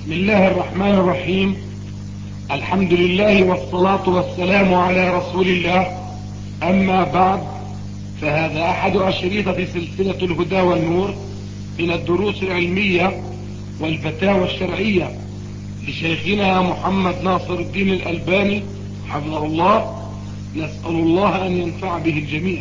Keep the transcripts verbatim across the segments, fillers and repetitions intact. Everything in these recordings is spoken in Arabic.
بسم الله الرحمن الرحيم. الحمد لله والصلاة والسلام على رسول الله. أما بعد، فهذا أحد أشرطة سلسلة الهدى والنور من الدروس العلمية والفتاوى الشرعية لشيخنا محمد ناصر الدين الألباني حفظه الله. نسأل الله أن ينفع به الجميع.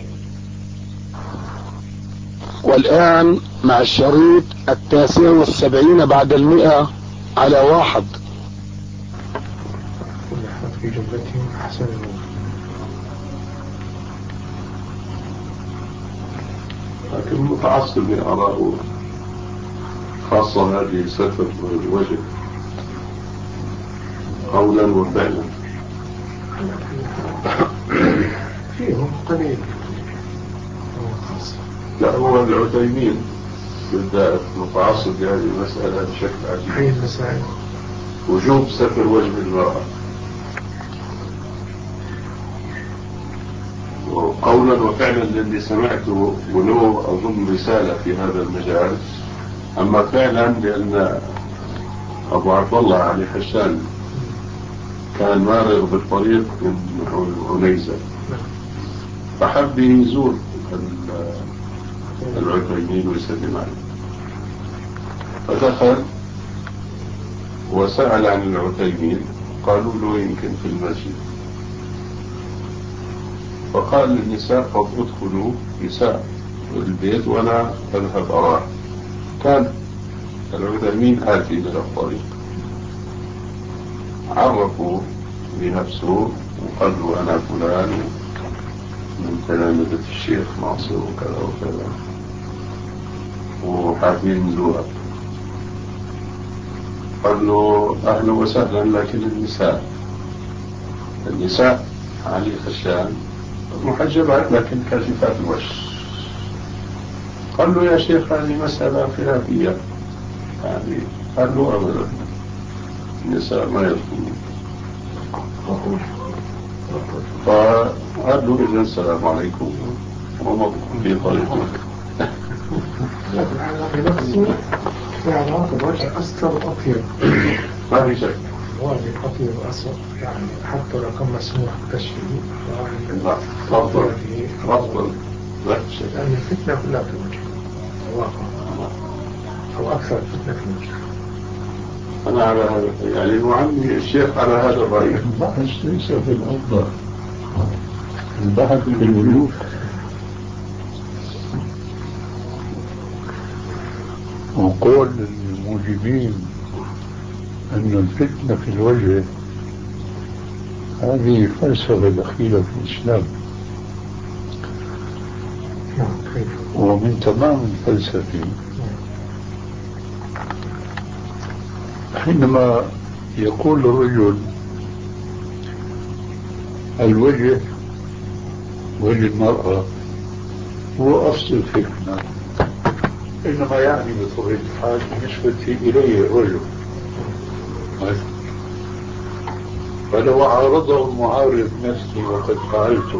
والآن مع الشريط التاسع والسبعين بعد المئة على واحد. في جملتهم أحسن الوجه. لكن متعصب يراه خاصة هذه ستر الوجه قولا وفعلا. فيهم قليل. لا، هو العثيمين بالذات متعصب هذه المسألة بشكل عجيب. هي المسائل وجوب ستر وجه المرأة قولا وفعلا، للي سمعته ولو أظن رسالة في هذا المجال. أما فعلا لأن أبو عبد الله علي حشان كان مارغ بالطريق من عنيزة، فحب يزور العثيمين ويسلم عليه، فدخل وسأل عن العثيمين، قالوا له يمكن في المسجد. فقال للنساء قد ادخلوا نساء البيت وانا اذهب اراه. كان العثيمين آتي من الطريق، عرفوا بنفسه وقال له انا فلان من تلامذة الشيخ ناصر وكذا وكذا وحابين نزورك. قال له اهلا وسهلا، لكن النساء النساء علي خشان محجبات لكن كاشفات الوجه. قال له يا شيخ هذه مسألة خلافية يعني. قال له أبدا النساء ما يدخلون. فقال له إذن السلام عليكم ومضى في طريقه. لكن على نفسه يعني علاقة الوجه أستر وأطيب، ما في شك. واجب أطيب وأسر يعني، حتى لو كان مسموح بكشفه لا أفضل أفضل لا شك، لأن الفتنة كلها في الوجه واقع، أو أكثر الفتنة في الوجه. أنا على هذا يعني وعمي الشيخ على هذا الرأي. البحث ليس في الأفضل، البحث في الوجوه. وقول الموجبين أن الفتنة في الوجه هذه فلسفة دخيلة في الإسلام، ومن تمام الفلسفة حينما يقول الرجل الوجه وجه المرأة هو أصل الفتنة، إنما يعني بطبيعة الحال بالنسبة إليه الرجل. فلو عارضه المعارض نفسي وقد فعلته.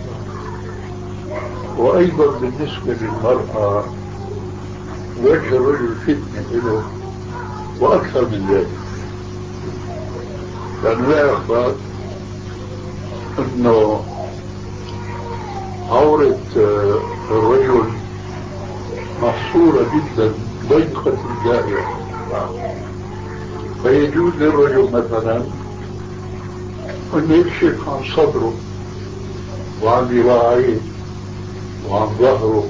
وأيضا بالنسبة للمرأة وجه الرجل فتنة له وأكثر من ذلك، لأنه لا يخفى أنه عورة الرجل محصورة جدا ضيقة الدائرة، فيجوز للرجل مثلا أن يكشف عن صدره وعن ذراعيه وعن ظهره،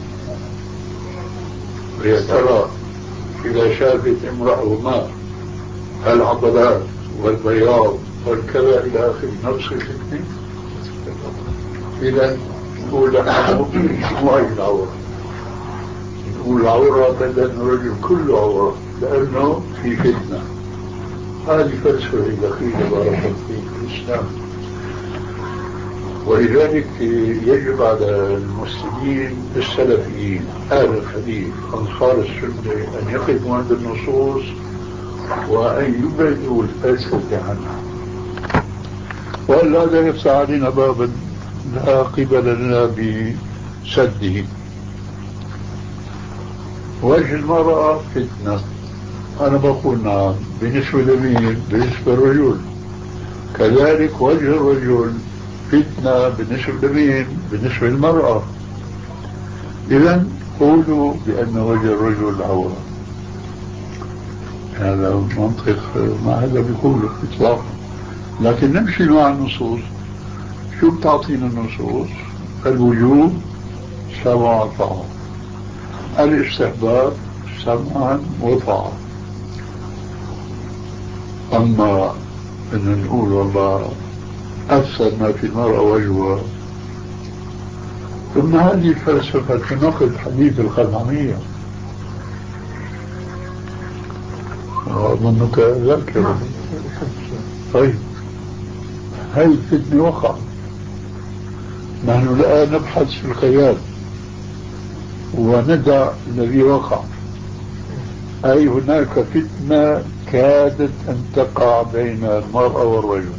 يا ترى إذا شافت امرأة ما العضلات والبياض والكذا إلى آخر نفس الفتنة. إذا نقول لها مو أي العورة، نقول العورة بدل الرجل كله عورة لأنه في فتنة. هذه فلسفة دخيلة بارك الله فيك في الإسلام. ولذلك يجب على المسلمين السلفيين أهل الحديث أنصار السنة أن يقفوا عند النصوص وأن يبعدوا الفلسفة عنها، وإلا لا يفتح علينا بابا لا قبل لنا بسده. وجه المرأة فتنة أنا بقول نعم بالنسبة لمين؟ بالنسبة للرجل. كذلك وجه الرجل فتنة بالنسبة لمين؟ بالنسبة للمرأة. إذا قولوا بأن وجه الرجل عورة، هذا منطق ما هذا بيقوله إطلاقا. لكن نمشي مع النصوص. شو بتعطينا النصوص؟ الوجوب سمع وطاعة، الاستحباب سمعا وطاعة. أما أن نقول والله أفسد ما في المرأة وجهها، ثم هذه الفلسفة تناقض حديث الخزعمية. أظنك ذاكر. طيب هاي الفتنة وقع، نحن لا نبحث في الخيال وندع الذي وقع. أي هناك فتنة كادت أن تقع بين المرأة والرجل،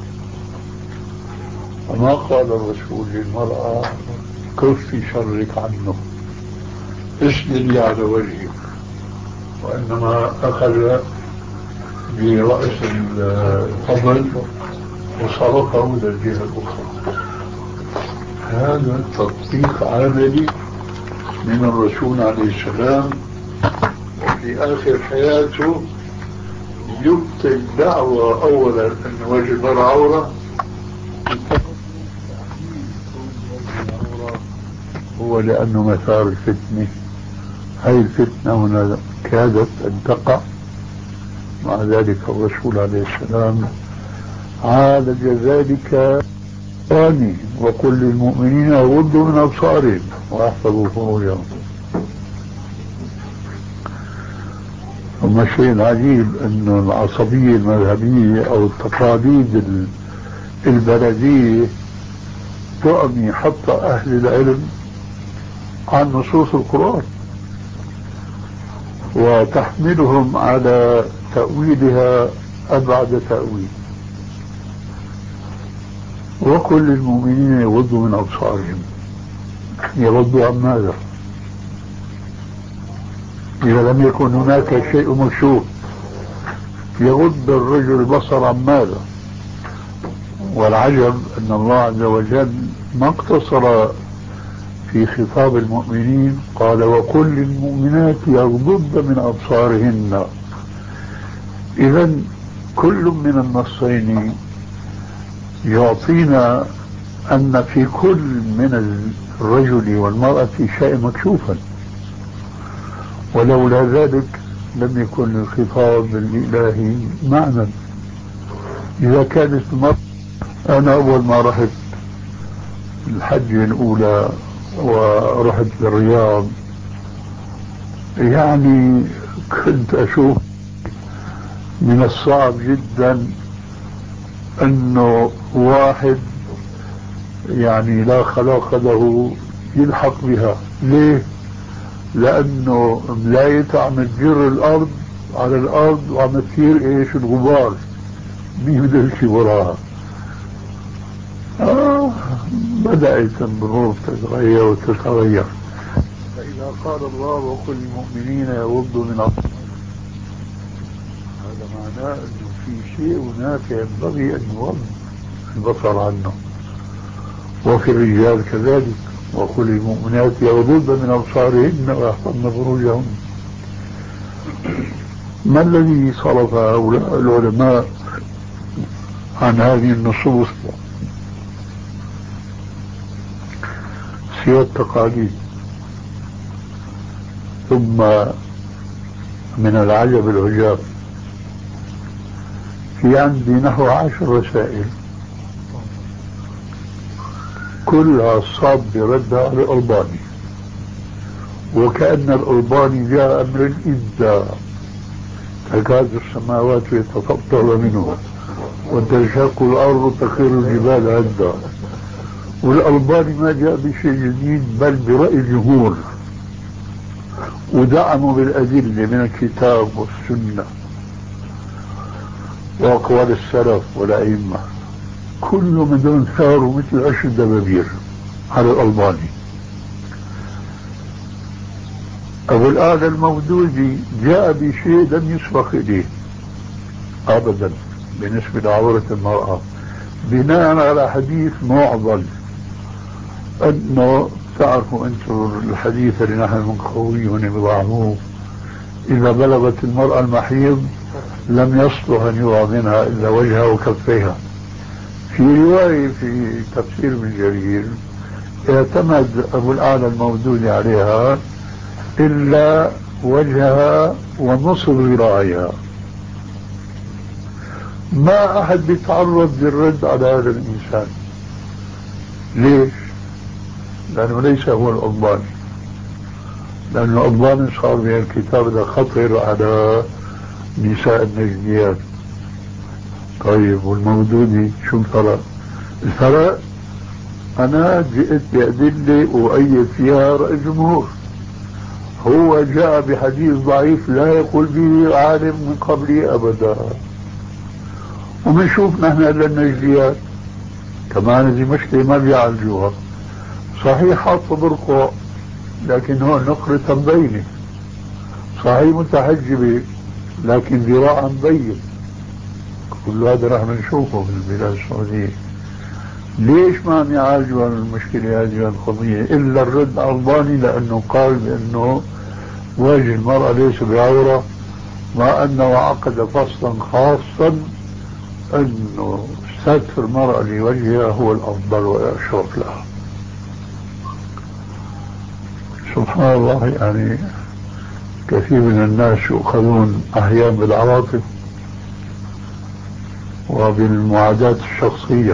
فما قال الرسول للمرأة كفي شرك عنه اسندي على وجهك، وإنما أخذ برأس الفضل وصرفه للجهة الأخرى. هذا تطبيق عملي من الرسول عليه السلام، وفي آخر حياته يبطل دعوة أولا أن وجه المرأة عورة، هو لأنه مثار الفتنة. هاي الفتنة هنا كادت أن تقع، مع ذلك الرسول عليه السلام عالج ذلك ثاني، وقل للمؤمنين يغضوا من أبصارهم ويحفظوا فروجهم. ثم الشيء العجيب أن العصبية المذهبية أو التقاليد البلدية تعمي حتى أهل العلم عن نصوص القرآن وتحملهم على تأويلها أبعد تأويل. وكل المؤمنين يغضوا من أبصارهم، يغضوا عن ماذا؟ إذا لم يكن هناك شيء مكشوف يغض الرجل البصر عن ماذا؟ والعجب أن الله عز وجل ما اقتصر في خطاب المؤمنين، قال وكل المؤمنات يغضضن من أبصارهن. إذا كل من النصين يعطينا أن في كل من الرجل والمرأة شيء مكشوفا، ولولا ذلك لم يكن الخطاب الإلهي معنى. إذا كانت المرأة، أنا أول ما رحت الحجة الأولى ورحت للرياض يعني كنت أشوف من الصعب جدا أنه واحد يعني لا خلاق له يلحق بها. ليه؟ لأنه ملايته عم تجر الأرض على الأرض وعم تثير إيش الغبار، مين بده يمشي وراها. آه بدأت الظروف تتغير وتتغير. فإذا قال الله وكل المؤمنين يغضوا من أبصارهم، هذا معناه أنه في شيء هناك ينبغي أن يغض البصر عنه. وفي الرجال كذلك وكل المؤمنات يغضضن من أبصارهن ويحفظن فروجهن. ما الذي صرف هؤلاء العلماء عن هذه النصوص سوى التقاليد؟ ثم من العجب العجاب في عندي نحو عشر رسائل كلها صاب بردها على الألباني، وكأن الألباني جاء أمر الإبداع، تكاد السماوات يتفطر منه وتنشق الأرض تخر الجبال هدا. والألباني ما جاء بشيء جديد بل برأي الجمهور، ودعموا بالأدلة من الكتاب والسنة وأقوال السلف والأئمة. كل من دون ثاروا مثل عشر دبابير على الألباني. أبو الأعلى المودودي جاء بشيء لم يسبق إليه أبدا بالنسبة لعورة المرأة، بناء على حديث معضل، أنه تعرفوا أنتم الحديث اللي نحن منقويه بضعفوه، إذا بلغت المرأة المحيض لم يصلح أن يرى منها إلا وجهها وكفيها. في رواية في تفسير ابن جرير اعتمد أبو الأعلى المودودي عليها إلا وجهها ونصف ذراعها. ما أحد بيتعرض للرد على هذا الإنسان. ليش؟ لأنه ليس هو الأضباني، لأنه الأضباني صار من الكتاب ده خطر على نساء النجديات. طيب والمودودي شو الفرق؟ الفرق أنا جئت بأدلة أؤيد فيها رأي الجمهور، هو جاء بحديث ضعيف لا يقول به عالم من قبلي أبدا. وبنشوف نحن للنجديات كمان هذه مشكلة ما بيعالجوها. صحيح حاطة برقع لكن هو نقرة مبينة، صحيح متحجبة لكن ذراعا مبين. كل هذا راح نشوفه في البلاد السعودية. ليش ما عم يعالجوا المشكلة هذه القضية إلا الرد على الألباني؟ لأنه قال بأنه وجه المرأة ليس بعورة، مع أنه عقد فصلا خاصا أنه ستر المرأة لوجهها هو الأفضل والأشرف لها. سبحان الله، يعني كثير من الناس يؤخذون أحيانا بالعواطف وبالمعاداة الشخصية.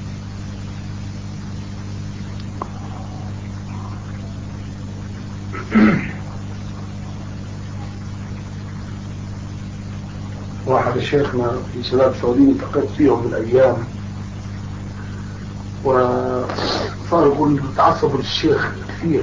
واحد الشيخنا في شباب سعوديين التقيت فيهم من الايام، وصار يقول تعصبوا للشيخ كثير.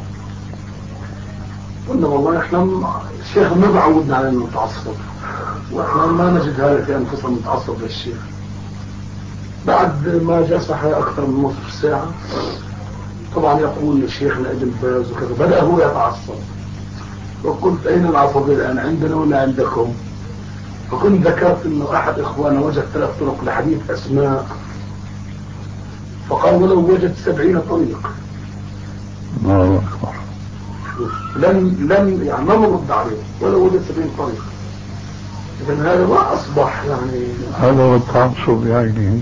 قلنا والله احنا الشيخ ما بعودنا على انه نتعصب، واحنا ما نجد هذا في انفسنا نتعصب للشيخ. بعد ما جلس معي اكثر من نصف ساعه طبعا يقول شيخنا ابن باز وكذا، بدا هو يتعصب. وقلت اين العصبيه الان، عندنا ولا عندكم؟ فكنت ذكرت انه احد اخواننا وجد ثلاث طرق لحديث اسماء، فقال ولو وجد سبعين طريق. الله أكبر. لم لم يعني ما نرد عليه ولو وجد سبعين طريق. اذا هذا ما اصبح يعني هذا هو التعصب بعينه.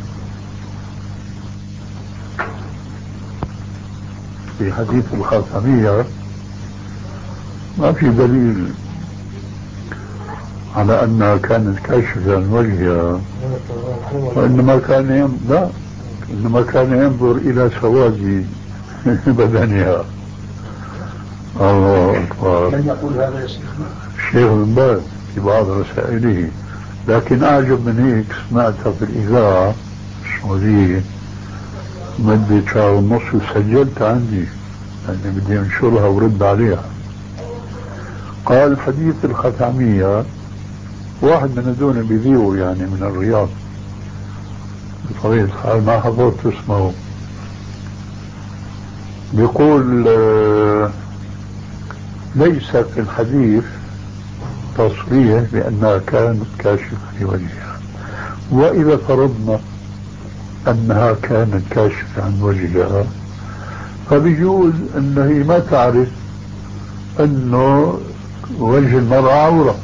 في حديث الخاتمية ما في دليل على أنها كانت كاشفة عن وجهها، وإنما كان ينظر لا إنما كان ينظر إلى سواد بدنها. الله أكبر. من يقول هذا يا شيخنا؟ الشيخ بن باز في بعض رسائله. لكن أعجب من هيك سمعتها في الإذاعة السعودية مدة شهر ونص وسجلت عندي يعني بدي أنشرها ورد عليها. قال حديث الختامية، واحد من هذول بيذيعوا يعني من الرياض بطبيعة الحال ما حضرت اسمه، بيقول آه ليس في الحديث تصريح بأنها كانت كاشفة في وجهها، وإذا فرضنا أنها كانت كاشفة عن وجهها فبيجوز أنه هي ما تعرف أنه وجه المرأة عورة.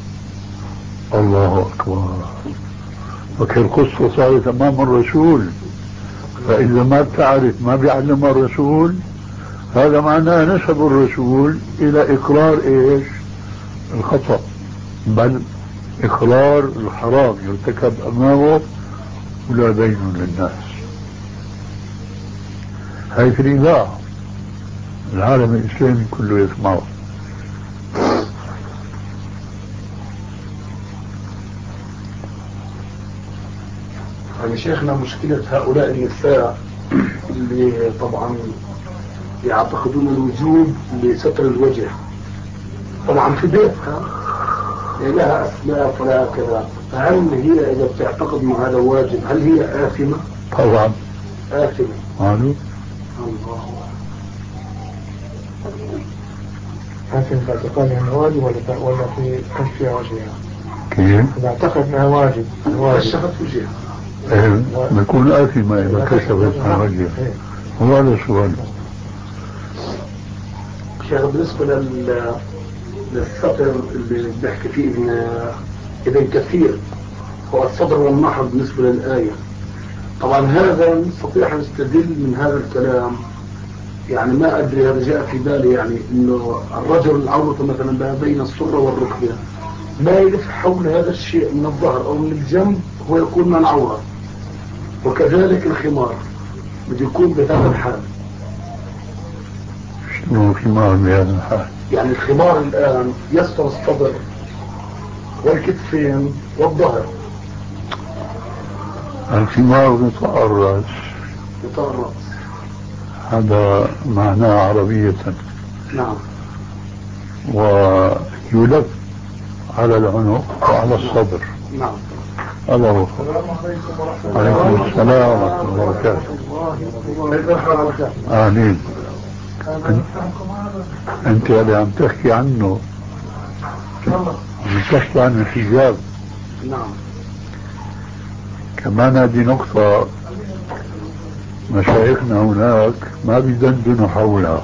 الله أكبر. وكل القصة صارت أمام الرسول، فإذا ما بتعرف ما بيعلمها الرسول، هذا معناه نسب الرسول إلى إقرار إيش؟ الخطأ، بل إقرار الحرام يرتكب أمامه ولا بين للناس. هاي في الإذاعة العالم الإسلامي كله يسمعه. يعني شيخنا مشكلة هؤلاء النساء اللي طبعا يعتقدون الوجوب لستر الوجه، طبعا في بيتها لها أسلاف ولا كذا، فهل هي إذا بتعتقد أن هذا واجب هل هي آثمة؟ طبعا آثمة. قالوا الله. هل في الاعتقاد انها واجب ولا ولا في كشفها وجهها؟ كيف؟ نعتقد انها واجب كشفت وجهها. ايه بيكون آثمة إذا كشفت عن وجهها. هو هذا السؤال. شيخ بالنسبة لل للسطر اللي بيحكي فيه ابن ابن كثير هو الصدر والنحر بالنسبة للآية. طبعا هذا نستطيع أن نستدل من هذا الكلام، يعني ما أدري هذا جاء في بالي، يعني إنه الرجل العورة مثلا ما بين السرة والركبة ما يلف حول هذا الشيء من الظهر أو من الجنب هو يكون من العورة، وكذلك الخمار بده يكون بهذا الحال. شنو الخمار بهذا الحال؟ يعني الخمار الآن يستر الصدر والكتفين والظهر. الخمار غطاء الرأس. غطاء الرأس هذا معناه عربية. نعم. ويلف على العنق وعلى الصدر. نعم. هذا هو. عليكم السلام ورحمة الله وبركاته. أهلين. أنت اللي عم تحكي عنه، عم تحكي عن الحجاب. نعم. كمان هذه نقطة مشايخنا هناك ما بيدندنوا حولها،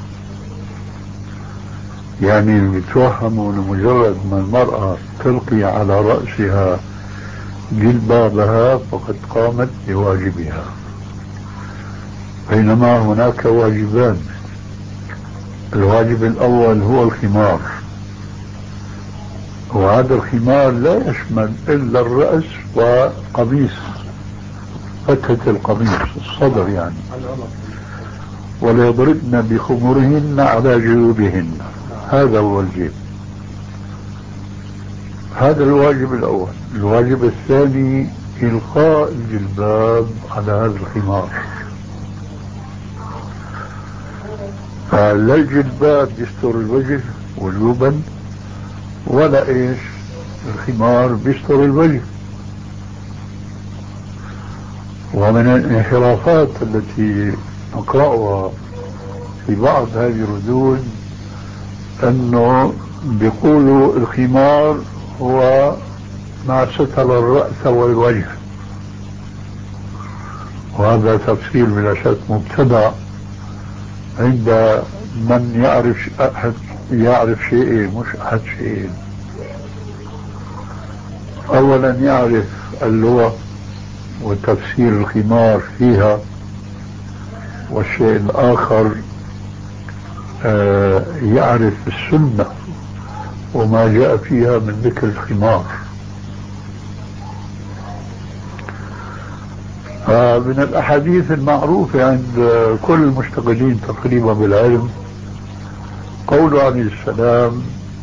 يعني بيتوهموا لمجرد ما المرأة تلقي على رأسها جلبابها فقد قامت بواجبها، بينما هناك واجبان. الواجب الأول هو الخمار، وهذا الخمار لا يشمل إلا الرأس وقميص، فتحة القميص الصدر يعني، ولا يضربن بخمرهن على جيوبهن. هذا هو الجيب. هذا الواجب الأول. الواجب الثاني إلقاء الجلباب على هذا الخمار. فلا الجلباب يستر الوجه والجبن، ولا إيش الخمار بيستر الوجه. ومن الانحرافات التي نقرأها في بعض هذه الردود أنه بيقولوا الخمار هو ما ستر الرأس والوجه، وهذا تفسير بلا شك مبتدع عند من يعرف أحد يعرف شيئين مش أحد شيئين. أولا يعرف اللغة وتفسير الخمار فيها، والشيء الآخر آه يعرف السنة وما جاء فيها من ذكر الخمار. آه من الأحاديث المعروفة عند كل المشتغلين تقريبا بالعلم قوله عليه السلام: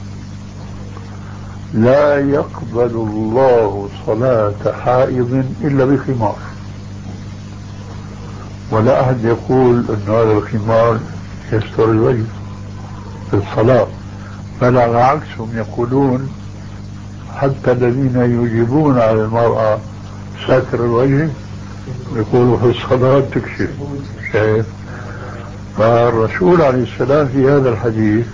لا يقبل الله صلاة حائض إلا بخمار. ولا أحد يقول أن هذا الخمار يستر الوجه في الصلاة، بل على عكس هم يقولون حتى الذين يجيبون على المرأة ساتر الوجه يقولوا في الصلاة تكشف. شايف؟ فالرسول عليه السلام في هذا الحديث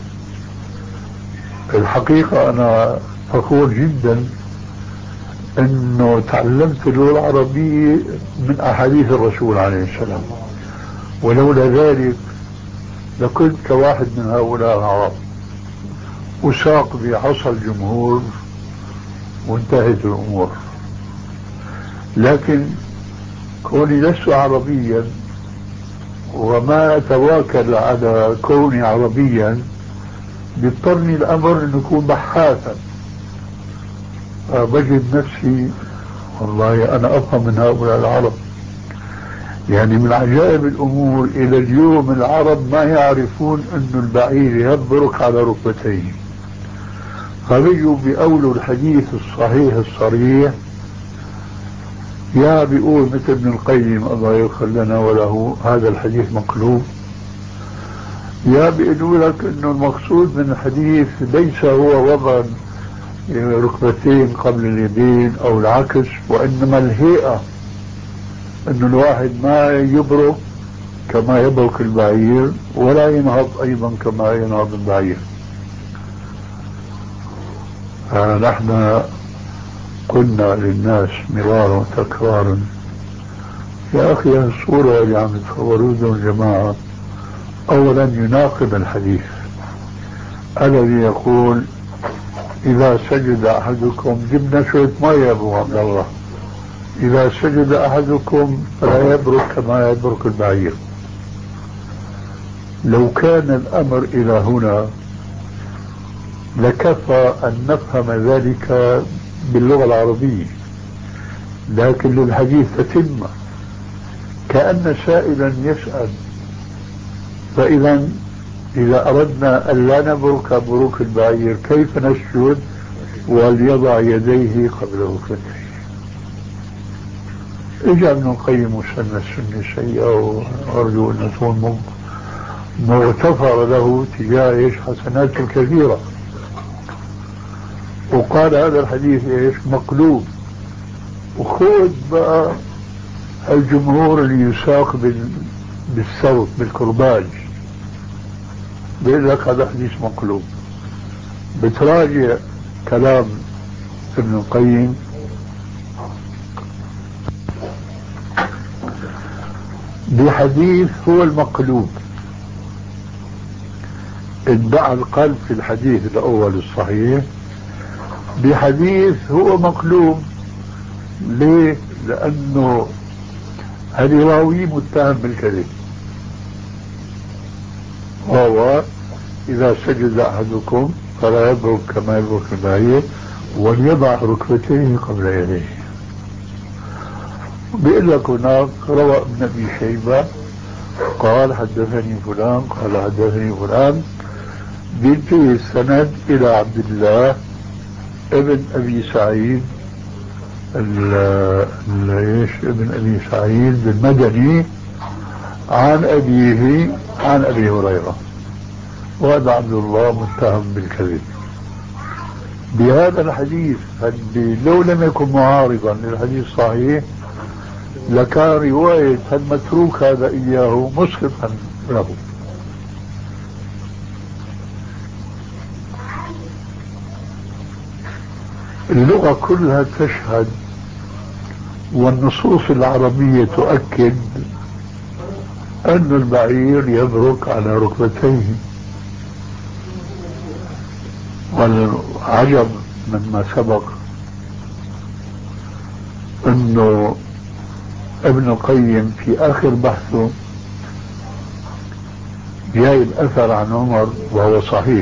الحقيقة أنا فخور جدا أنه تعلمت اللغة العربية من أحاديث الرسول عليه السلام، ولولا ذلك لكنت كواحد من هؤلاء العرب أساق بعصا الجمهور وانتهت الأمور. لكن كوني لست عربيا وما أتواكل على كوني عربيا بيضطرني الأمر أن أكون بحاثا، بجد نفسي والله أنا أفهم من هؤلاء العرب. يعني من عجائب الأمور إلى اليوم العرب ما يعرفون أن البعير يبرك على ركبتيه، فبيجوا بأولوا الحديث الصحيح الصريح، يا بيقول مثل ابن القيم الله يغفر لنا وله هذا الحديث مقلوب، يا بيقولوا لك انه المقصود من الحديث ليس هو وضع ركبتين قبل اليدين او العكس، وانما الهيئة، انه الواحد ما يبرك كما يبرك البعير ولا ينهض ايضا كما ينهض البعير. نحن قلنا للناس مرارا وتكرارا يا أخي الصورة اللي عم تصوروها الجماعة أولا يناقض الحديث الذي يقول إذا سجد أحدكم جبنا شوية مية يا أبو عبد الله إذا سجد أحدكم فلا يبرك كما يبرك البعير. لو كان الأمر إلى هنا لكفى أن نفهم ذلك باللغة العربية، لكن للحديث تتم كأن سائلا يسأل. فإذا إذا أردنا أن لا نبرك بروك البعير كيف نسجد وليضع يديه قبل ركبتيه؟ اجى ابن القيم وسن السنة سيئة وأرجو أن تكون مغتفر له تجاه ايش حسناته كثيرة، وقال هذا الحديث ايش مقلوب. وخذ بقى الجمهور اللي يساق بالصوت بالكرباج بيقول لك هذا حديث مقلوب. بتراجع كلام ابن القيم بحديث هو المقلوب، ادعى القلب في الحديث الأول الصحيح بحديث هو مقلوب. ليه؟ لأنه الراوي متهم بالكذب، وهو إذا سجد أحدكم فلا يبرك كما يبرك البعير وليضع ركبتيه قبل يديه. بيقول لك هناك روى ابن أبي شيبة قال حدثني فلان قال حدثني فلان، بينتهي السند إلى عبد الله ابن أبي سعيد ايش ابن أبي سعيد المدني عن أبيه عن أبي هريرة، وهذا عبد الله متهم بالكذب. بهذا الحديث لو لم يكن معارضا للحديث الصحيح لكان رواية المتروك هذا إياه مسقطا له. اللغة كلها تشهد والنصوص العربية تؤكد أن البعير يبرك على ركبتيه. والعجب مما سبق أنه ابن القيم في آخر بحثه جاي الأثر عن عمر وهو صحيح،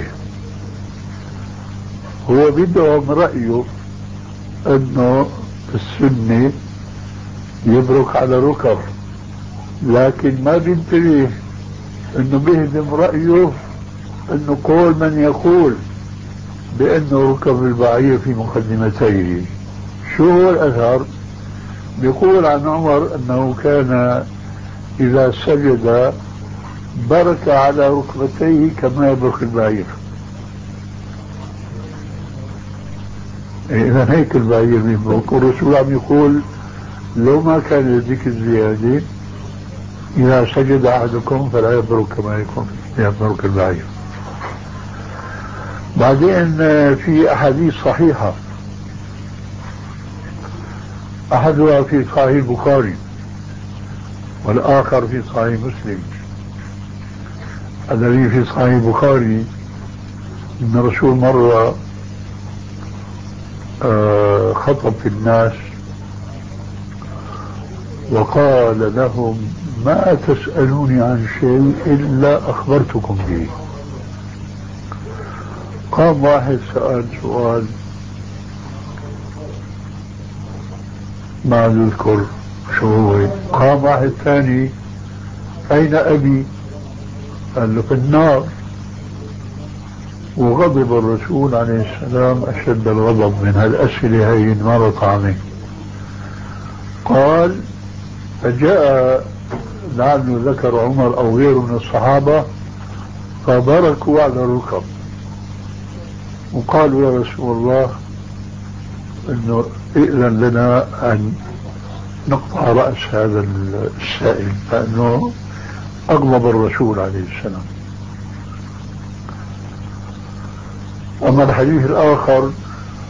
هو بدهم رأيه أنه السنة يبرك على ركب، لكن ما بينتبه أنه بيهدم رأيه أنه قول من يقول بأنه ركب البعير في مقدمتيه. شو هو الأثر؟ بيقول عن عمر أنه كان إذا سجد برك على ركبتيه كما يبرك البعير. إذا هيك البعير بيبرك، والرسول عم يقول لو ما كان ذيك الزيادة إذا سجد أحدكم فلا يبرك كما يكون يبرك البعير. بعدين في أحاديث صحيحة، أحدها في صحيح البخاري والآخر في صحيح مسلم. الذي في صحيح البخاري إن الرسول مرة خطب في الناس وقال لهم ما تسألوني عن شيء إلا أخبرتكم به. قام واحد سأل سؤال ما أذكر شو هو، قام واحد ثاني أين أبي؟ قال له في النار. وغضب الرسول عليه السلام أشد الغضب من هالأسئلة هي مرت عليه. قال فجاء لعله ذكر عمر أو غيره من الصحابة فبركوا على الركب وقالوا يا رسول الله انه ائذن لنا ان نقطع رأس هذا السائل، فانه اغضب الرسول عليه السلام. اما الحديث الاخر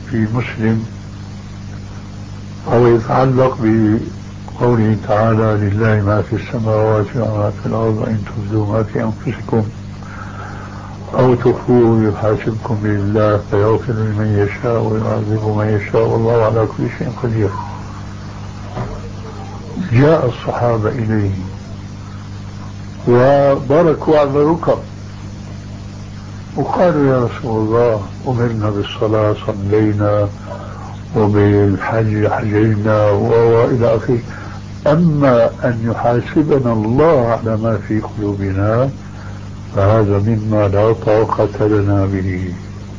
في مسلم وهو يتعلق بقوله تعالى لله ما في السماوات وما في الأرض وإن تبدوا ما في أنفسكم أو تخفوه يحاسبكم بالله فيغفر لمن يشاء ويعذب من يشاء والله على كل شيء قدير. جاء الصحابة إليه وبركوا على الركب وقالوا يا رسول الله أمرنا بالصلاة صلينا وبالحج حجينا وإلى آخره، أما أن يحاسبنا الله على ما في قلوبنا فهذا مما لا طاقة لنا به.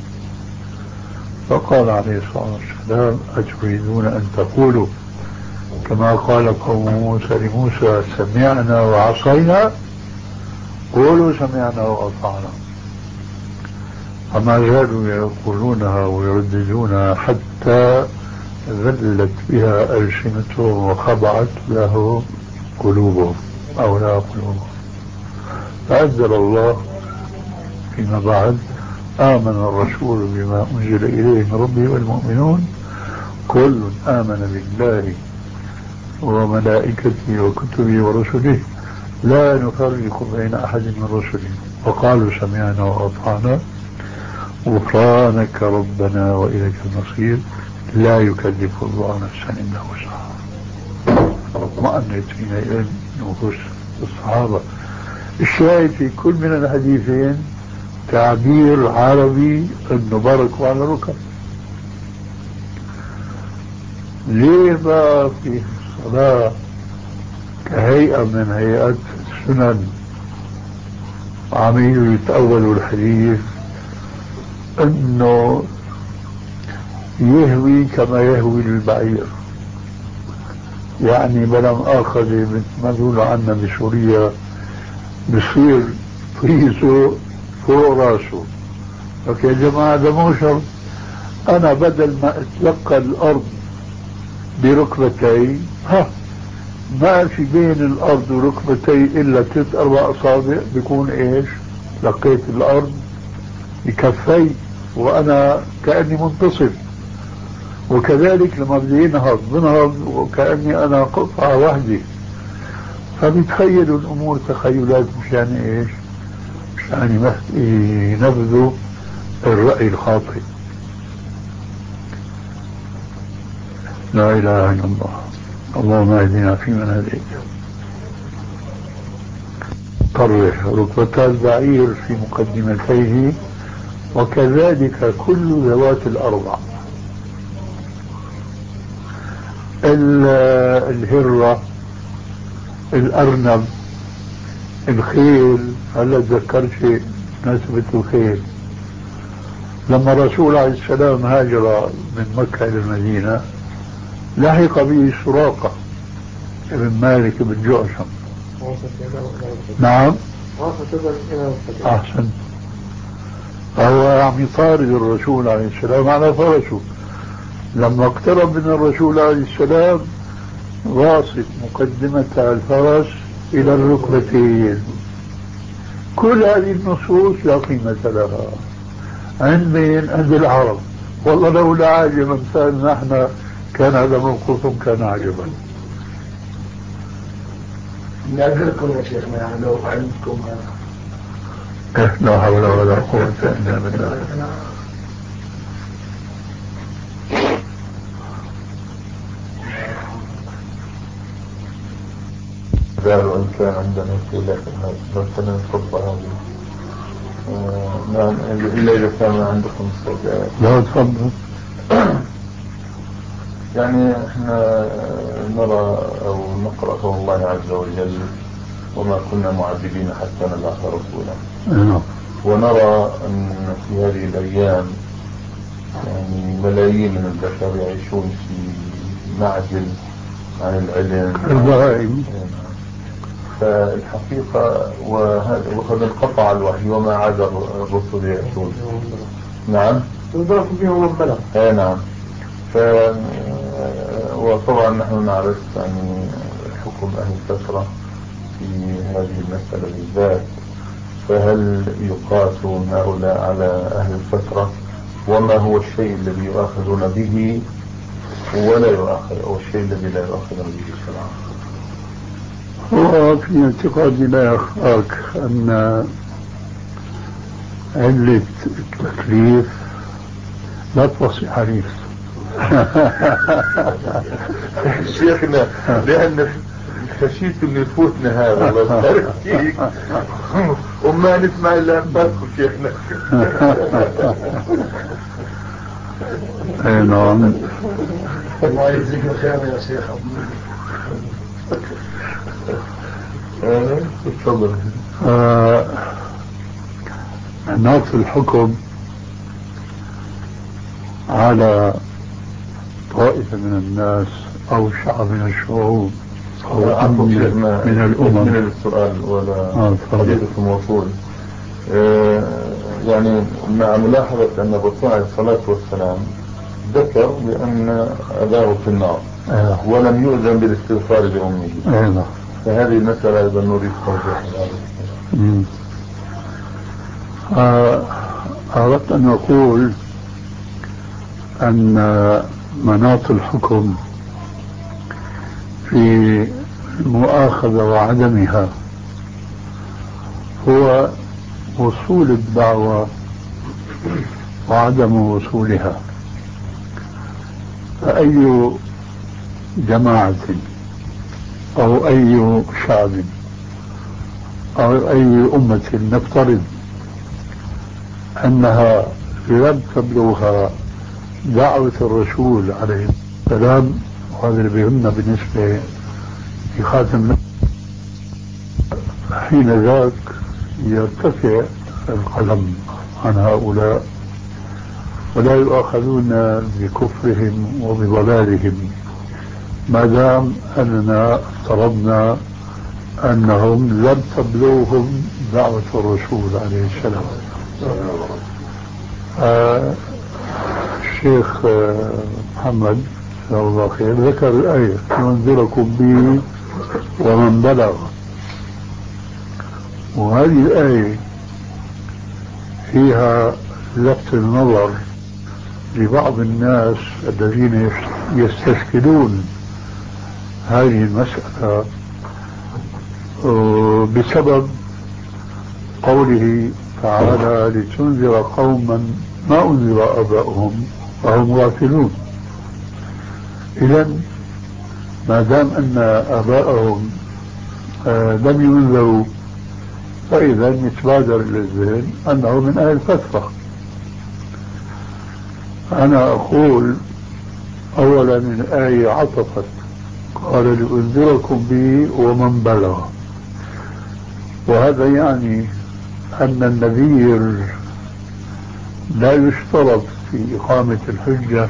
فقال عليه الصلاة والسلام أتريدون أن تقولوا كما قال قوم موسى لموسى سمعنا وعصينا؟ قولوا سمعنا وأطعنا. فما زالوا يقولونها ويرددونها حتى ذلت بها ألسنتهم وخضعت له قلوبهم أو لا قلوبهم. فأنزل الله فيما بعد آمن الرسول بما أنزل إليه من ربه والمؤمنون كل آمن بالله وملائكته وكتبه ورسله لا نفرق بين أحد من رسله وقالوا سمعنا وأطعنا غفرانك ربنا وإليك المصير لا يكلف الله نفسا إلا وسعها. اطمأنت حينئذ نفوس الصحابة. الشاهد في كل من الحديثين تعبير عربي انه بركوا على الركب. ليه ما في الصلاة كهيئة من هيئات السنن عميل يتأول الحديث انه يهوي كما يهوي البعير، يعني بلا مؤاخذة مثل ما بيقولوا عنا بسوريا بصير فريسه فوق راسه. لك يا جماعة ده مو شرط، انا بدل ما اتلقى الارض بركبتي ها ما في بين الارض وركبتي الا ثلاث اربع اصابع بيكون ايش لقيت الارض بكفي وانا كأني منتصف. وكذلك لما بدي ينهض بنهض وكأني انا قطعة وحدي. فبيتخيلوا الامور تخيلات مشان ايش؟ مشان ينفذوا الرأي الخاطئ. لا اله الا الله. اللهم اهدنا فيمن هديت. طرح ركبتا البعير في مقدمتيه وكذلك كل ذوات الاربع. الهرة الارنب الخيل. هلا تذكرت شيء نسبة الخيل. لما الرسول عليه السلام هاجر من مكة الى المدينة لحق به سراقة ابن مالك بن جعشم. نعم احسن. فهو عم يطارد الرسول عليه السلام على فرسه. لما اقترب من الرسول عليه السلام غاصت مقدمة الفرس الى الركبتين. كل هذه النصوص لا قيمة لها عند من عند العرب. والله لولا عاجب امثالنا احنا كان هذا موقفهم كان عجبا. نعذركم يا شيخنا يعني لو عندكم هذا لا حول ولا قوة الا بالله. قالوا إن كان عندنا أسئلة مثلا الخطبة هذه. نعم إلا إذا كان عندكم استفسارات. لا تفضل. يعني احنا نرى أو نقرأ قول الله عز وجل وما كنا معذبين حتى نبعث رسولا. ونرى أن في هذه الأيام يعني ملايين من البشر يعيشون في معزل عن العلم. فالحقيقة وهذا وقد انقطع الوحي وما عاد الرسل يأتون. نعم تنظروا بهم ربنا. اي نعم. ف وطبعا نحن نعرف يعني حكم أهل الفترة في هذه المسألة بالذات. فهل يقاس هؤلاء على أهل الفترة وما هو الشيء الذي يؤاخذون به ولا يؤاخذ، أو الشيء الذي لا يؤاخذون به شرعا؟ هو في اعتقادي لا يخفاك أن علة التكليف لا توصي حديث. شيخنا لأن خشيت أن يفوتنا هذا، الله يبارك فيك، وما نسمع إلا أنفاسكم شيخنا. أي نعم. الله يجزيك الخير يا شيخ. تفضل. نص الحكم على طائفة من الناس أو شعب من الشعوب أو أمة من الأمم. من السؤال ولا قضية موصول. آه يعني مع ملاحظة أن الرسول عليه الصلاة والسلام ذكر بأن أباه في النار آه. ولم يؤذن بالاستغفار لأمه. آه. فهذه المسألة أيضا نريد توضيحها. آه أردت أن أقول أن مناط الحكم في المؤاخذة وعدمها هو وصول الدعوة وعدم وصولها. فأي جماعة أو أي شعب أو أي أمة نفترض أنها لم تبلغها دعوة الرسول عليه السلام، وهذا اللي بيهمنا بالنسبة لخاتم، حين ذاك يرتفع القلم عن هؤلاء ولا يؤاخذون بكفرهم وبضلالهم ما دام أننا افترضنا أنهم لم تبلغهم دعوة الرسول عليه السلام. آه الشيخ آه محمد جزاه الله خير ذكر الآية ينذركم به ومن بلغ، وهذه الآية فيها لفت النظر لبعض الناس الذين يستشكلون هذه المسألة بسبب قوله تعالى لتنذر قوما ما أنذر آباؤهم فهم غافلون. إذن ما دام أن آباءهم لم ينذروا فإذا يتبادر للذهن أنه من أهل الفترة. أنا أقول أولا الآية عطفت قال لأنذركم به ومن بلغ، وهذا يعني أن النذير لا يشترط في إقامة الحجة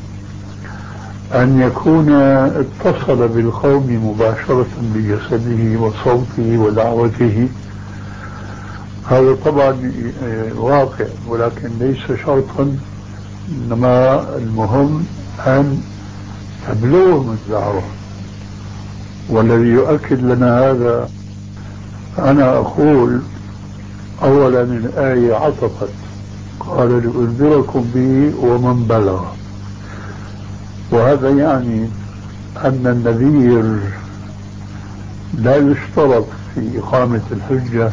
أن يكون اتصل بالقوم مباشرة بجسده وصوته ودعوته. هذا طبعا واقع ولكن ليس شرطا، إنما المهم أن تبلغهم الدعوة. والذي يؤكد لنا هذا أنا أقول أولا الآية عطفت قال لأنذركم به ومن بلغ، وهذا يعني أن النذير لا يشترط في إقامة الحجة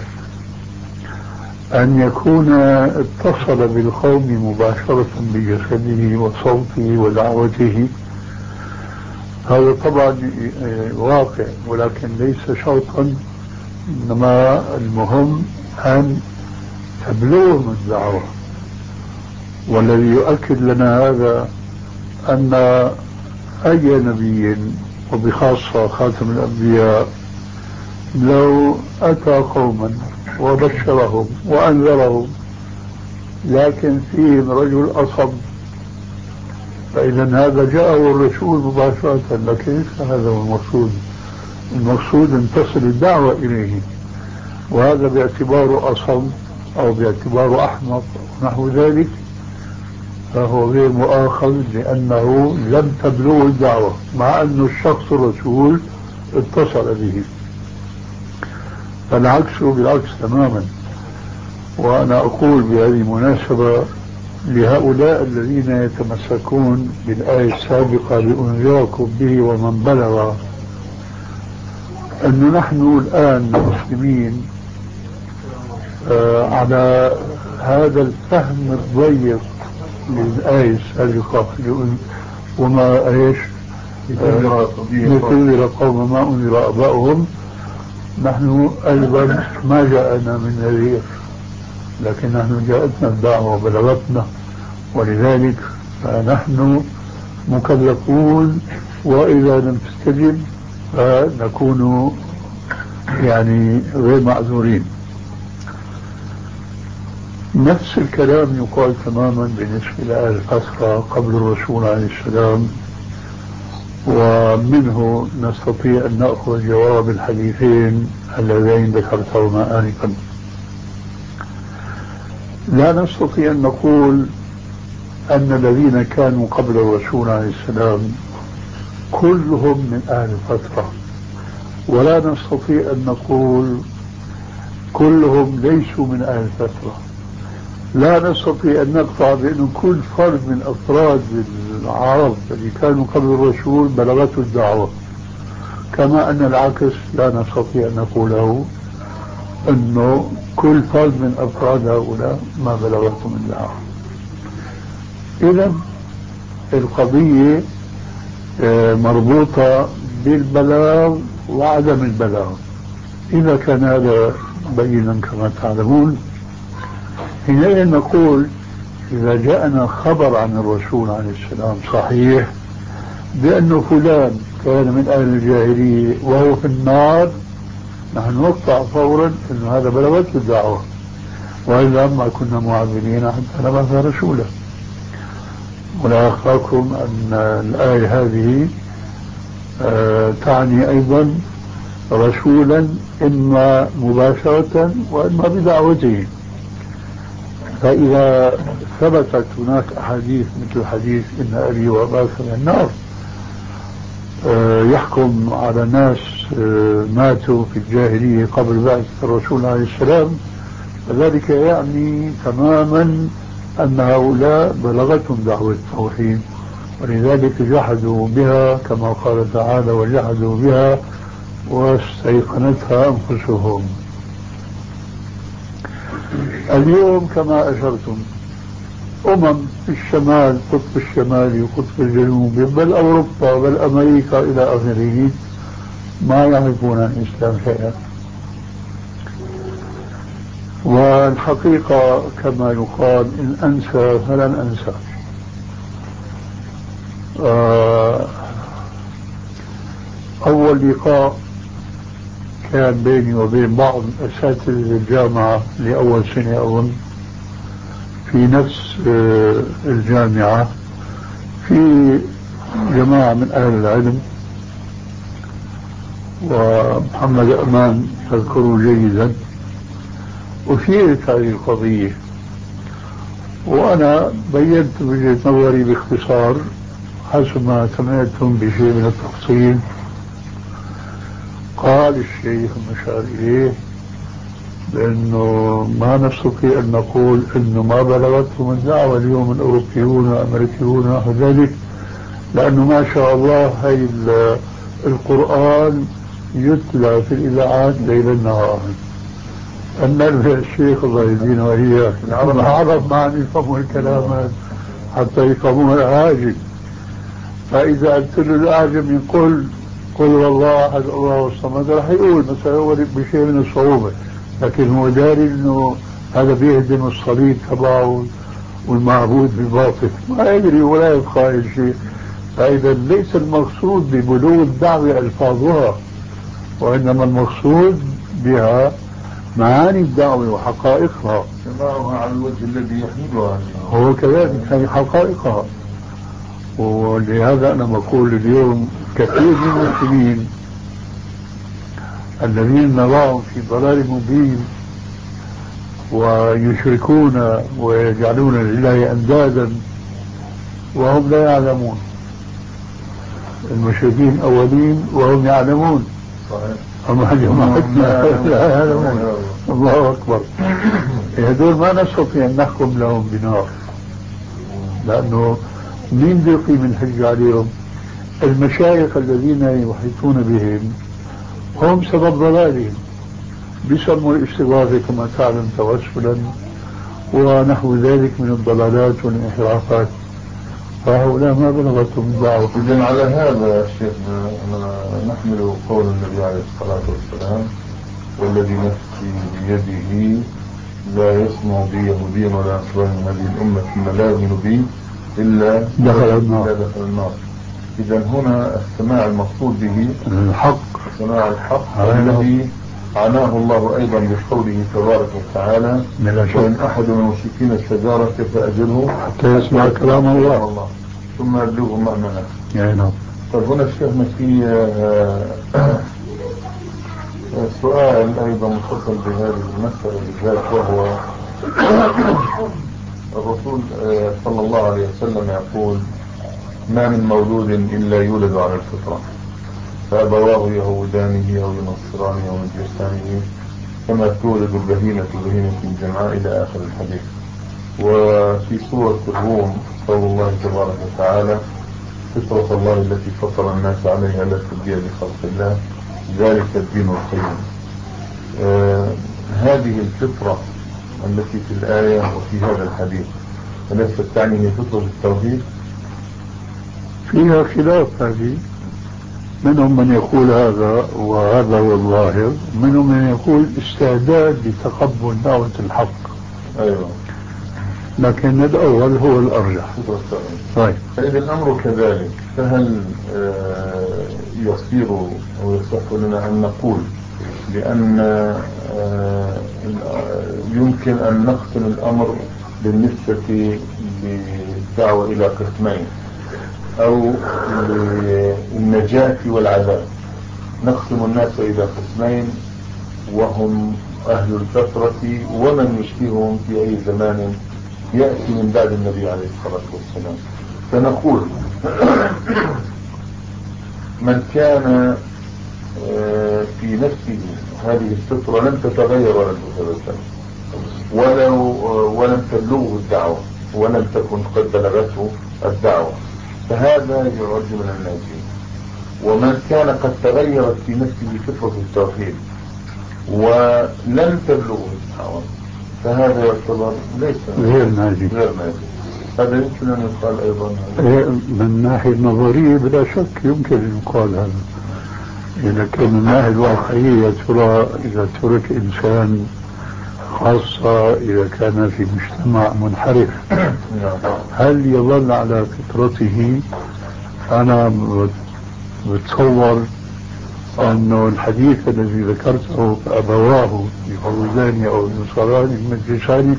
أن يكون اتصل بالقوم مباشرة بجسده وصوته ودعوته. هذا طبعا واقع ولكن ليس شرطا، إنما المهم أن تبلغهم الدعوة. والذي يؤكد لنا هذا أن أي نبي وبخاصة خاتم الأنبياء لو أتى قوما وبشرهم وأنذرهم لكن فيهم رجل أصب فإذا هذا جاءه الرسول مباشرة، لكن ليس هذا هو المقصود. المقصود أن تصل الدعوة إليه، وهذا باعتباره أصم أو باعتباره أحمق نحو ذلك فهو غير مؤاخذ لأنه لم تبلغ الدعوة مع أن الشخص الرسول اتصل به. فالعكس بالعكس تماما. وأنا أقول بهذه المناسبة لهؤلاء الذين يتمسكون بالآية السابقة لأنذركم به ومن بلغ، أن نحن الآن المسلمين آه على هذا الفهم الضيق للآية السابقة وما ايش لتنذر قوم ما أنذر آباؤهم. نحن أيضا ما جاءنا من نذير، لكن نحن جاءتنا الدعوة وبلغتنا، ولذلك فنحن مكلفون، وإذا لم تستجب فنكون يعني غير معذورين. نفس الكلام يقال تماما بالنسبة لأهل الفترة قبل الرسول عليه السلام، ومنه نستطيع أن نأخذ جواب الحديثين اللذين ذكرتهما آنفا. لا نستطيع أن نقول أن الذين كانوا قبل الرسول عليه السلام كلهم من أهل الفترة، ولا نستطيع أن نقول كلهم ليسوا من أهل الفترة. لا نستطيع أن نقطع بأن كل فرد من أفراد العرب الذي كانوا قبل الرسول بلغته الدعوة، كما أن العكس لا نستطيع أن نقوله أنه كل فرد من أفراد هؤلاء ما بلغتهم الدعوة. إذن القضية مربوطة بالبلاغ وعدم البلاغ. إذا كان هذا بينا كما تعلمون، حينئذ نقول إذا جاءنا خبر عن الرسول عليه السلام صحيح بأنه فلان كان من أهل الجاهلية وهو في النار، نحن نقطع فورا أن هذا بلغته الدعوة، وإلا ما كنا معذبين حتى نبعث رسولا. ولا أخفاكم أن الآية هذه آه تعني أيضا رسولا إما مباشرة وإما بدعوته. فإذا ثبتت هناك أحاديث مثل حديث إن أبي وأباك من النار آه يحكم على ناس آه ماتوا في الجاهلية قبل بعثة الرسول عليه السلام، فذلك يعني تماما أن هؤلاء بلغتهم دعوة التوحيد، ولذلك جحدوا بها كما قال تعالى وجحدوا بها واستيقنتها أنفسهم. اليوم كما أشرتم أمم في الشمال، قطب الشمالي وقطب الجنوبي، بل أوروبا بل أمريكا إلى آخره، ما يعرفون عن الإسلام شيئا. والحقيقة كما يقال إن أنسى فلن أنسى. أول لقاء كان بيني وبين بعض أساتذة الجامعة لأول سنة أظن في نفس الجامعة، في جماعة من أهل العلم، ومحمد أمان تذكره جيدا، أثيرت هذه القضية وأنا بينت وجهة نظري باختصار حسب ما سمعتم بشيء من التفصيل. قال الشيخ المشار إليه لأنه ما نستطيع أن نقول أنه ما بلغتهم الدعوة اليوم الأوروبيون والأمريكيون ونحو ذلك، لأنه ما شاء الله هاي القرآن يتلى في الإذاعات ليلا نهارا. أن الشيخ الله يهدينا وإياه العرب ما عم يفهموا الكلام حتى يفهموا الأعاجم، فإذا قلت له الأعجم يقول قل والله أحد الله الصمد راح يقول مثلا هو بشيء من الصعوبة، لكن هو داري إنه هذا بيهدم الصليب تبعه والمعبود بالباطل، ما يدري ولا يبقى شيء. فإذا ليس المقصود ببلوغ الدعوة ألفاظها، وإنما المقصود بها معاني الدعوة وحقائقها، سماعها على الوجه الذي يحملها هو كذلك هي حقائقها. ولهذا أنا بقول اليوم كثير من المسلمين الذين نراهم في ضلال مبين ويشركون ويجعلون لله أندادا وهم لا يعلمون، المشركين أولين وهم يعلمون، أما جماعتنا لا يعلمون. الله أكبر. هذول ما نستطيع أن نحكم لهم بنار، لأنه مين بده يقيم الحج عليهم؟ المشايخ الذين يحيطون بهم هم سبب ضلالهم، بيسموا الاستغاثة كما تعلم توسلا ونحو ذلك من الضلالات والانحرافات، فهؤلاء ما بلغتهم الدعوة. إذن على هذا شيخنا نحمل قول النبي عليه الصلاة والسلام: والذي نفسي بيده لا يسمع بي يهودي ولا نصراني من هذه الأمة ثم لا يؤمن بي إلا دخل النار. دخل النار. إذن هنا السماع المقصود به الحق، سماع الحق الذي عناه الله أيضا بقوله تبارك وتعالى: وإن أحد من المشركين استجارك فأجره حتى يسمع كلام الله, الله ثم يبلغه مأمنه. يعني طيب هنا شيخنا في سؤال أيضا متصل بهذه المسألة بالذات، وهو الرسول صلى الله عليه وسلم يقول: ما من مولود إلا يولد على الفطرة فأبواه يهودانه أو ينصرانه أو يمجسانه كما تولد البهيمة بهيمة الجمعاء إلى آخر الحديث. وفي سورة الروم قول الله تبارك وتعالى: فطرة الله التي فطر الناس عليها لا تبديل لخلق الله ذلك الدين القيم. آه هذه الفطرة التي في الآية وفي هذا الحديث أليست تعني هي فطرة التوحيد؟ فيها خلاف هذه، منهم من يقول هذا وهذا هو الظاهر، منهم من يقول استعداد لتقبل دعوة الحق. أيوة، لكن الأول هو الأرجح. طيب، فإذا الأمر كذلك، فهل آه يصير أو يصح لنا أن نقول بأن آه يمكن أن نقسم الأمر بالنسبة للدعوة إلى قسمين، أو النجاة والعذاب؟ نقسم الناس إلى قسمين وهم أهل الفترة ومن يشبههم في أي زمان يأتي من بعد النبي عليه الصلاة والسلام. فنقول من كان في نفسه هذه الفطرة لم تتغير ولا تتبدل ولو ولم تبلغه الدعوة ولم تكن قد بلغته الدعوة، فهذا يعد من الناجين. ومن كان قد تغيرت في نفسه فطرة التوحيد ولم تبلغه الدعوة فهذا يعتبر ليس غير ناجي. غير ناجي. هذا يمكن أن يقال أيضا من الناحية النظرية بلا شك يمكن أن يقال هذا، لكن من الناحية الواقعية ترى إذا ترك إنسان، خاصة إذا كان في مجتمع منحرف، هل يظل على فطرته؟ أنا بتصور أنه الحديث الذي ذكرته أبواه يهودان أو نصراني مجساني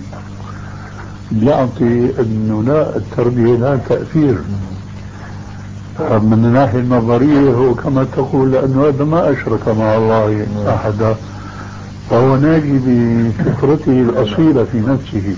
يعطي أنه لا، التربية لا تأثير. من الناحية النظرية هو كما تقول، لأنه هذا ما أشرك مع الله أحدا، فهو ناجي بفطرته الأصيلة في نفسه.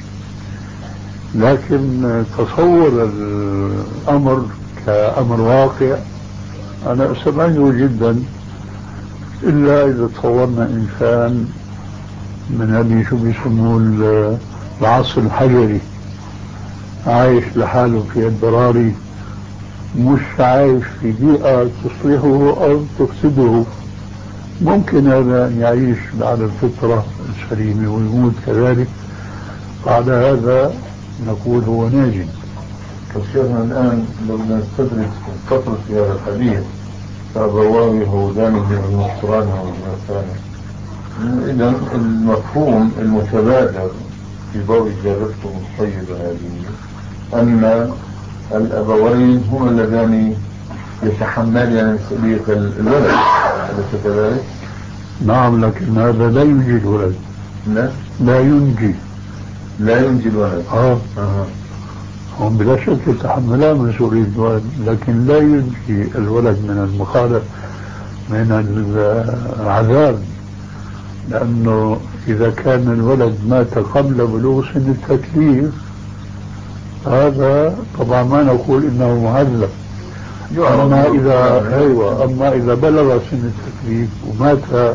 لكن تصور الأمر كأمر واقع أنا أستبعده جدا، إلا إذا تصورنا إنسان من اللي شو بيسموه العصر الحجري، عايش لحاله في البراري، مش عايش في بيئة تصلحه أو تفسده. ممكن هذا أن يعيش على الفطرة السليمة ويموت كذلك، بعد هذا نقول هو ناجي. فشيخنا الآن لو نستدرك فترة في هذا الحديث فأبواه يهودان ونصراني ومجساني، إذن المفهوم المتبادر في ضوء إجابتكم الطيبة هذه أن الأبوين هم اللذان يتحملان مسؤولية الولد، أليس كذلك؟ نعم، لكن هذا لا ينجي الولد. لا لا ينجي لا ينجي الولد. آه. آه. هم بلا شك يتحملان مسؤولية الولد، لكن لا ينجي الولد من المخالف من العذاب، لأنه إذا كان الولد مات قبل بلوغ سن التكليف هذا طبعا ما نقول إنه معذب. أما إذا أيوة أما إذا بلغ سن التكليف ومات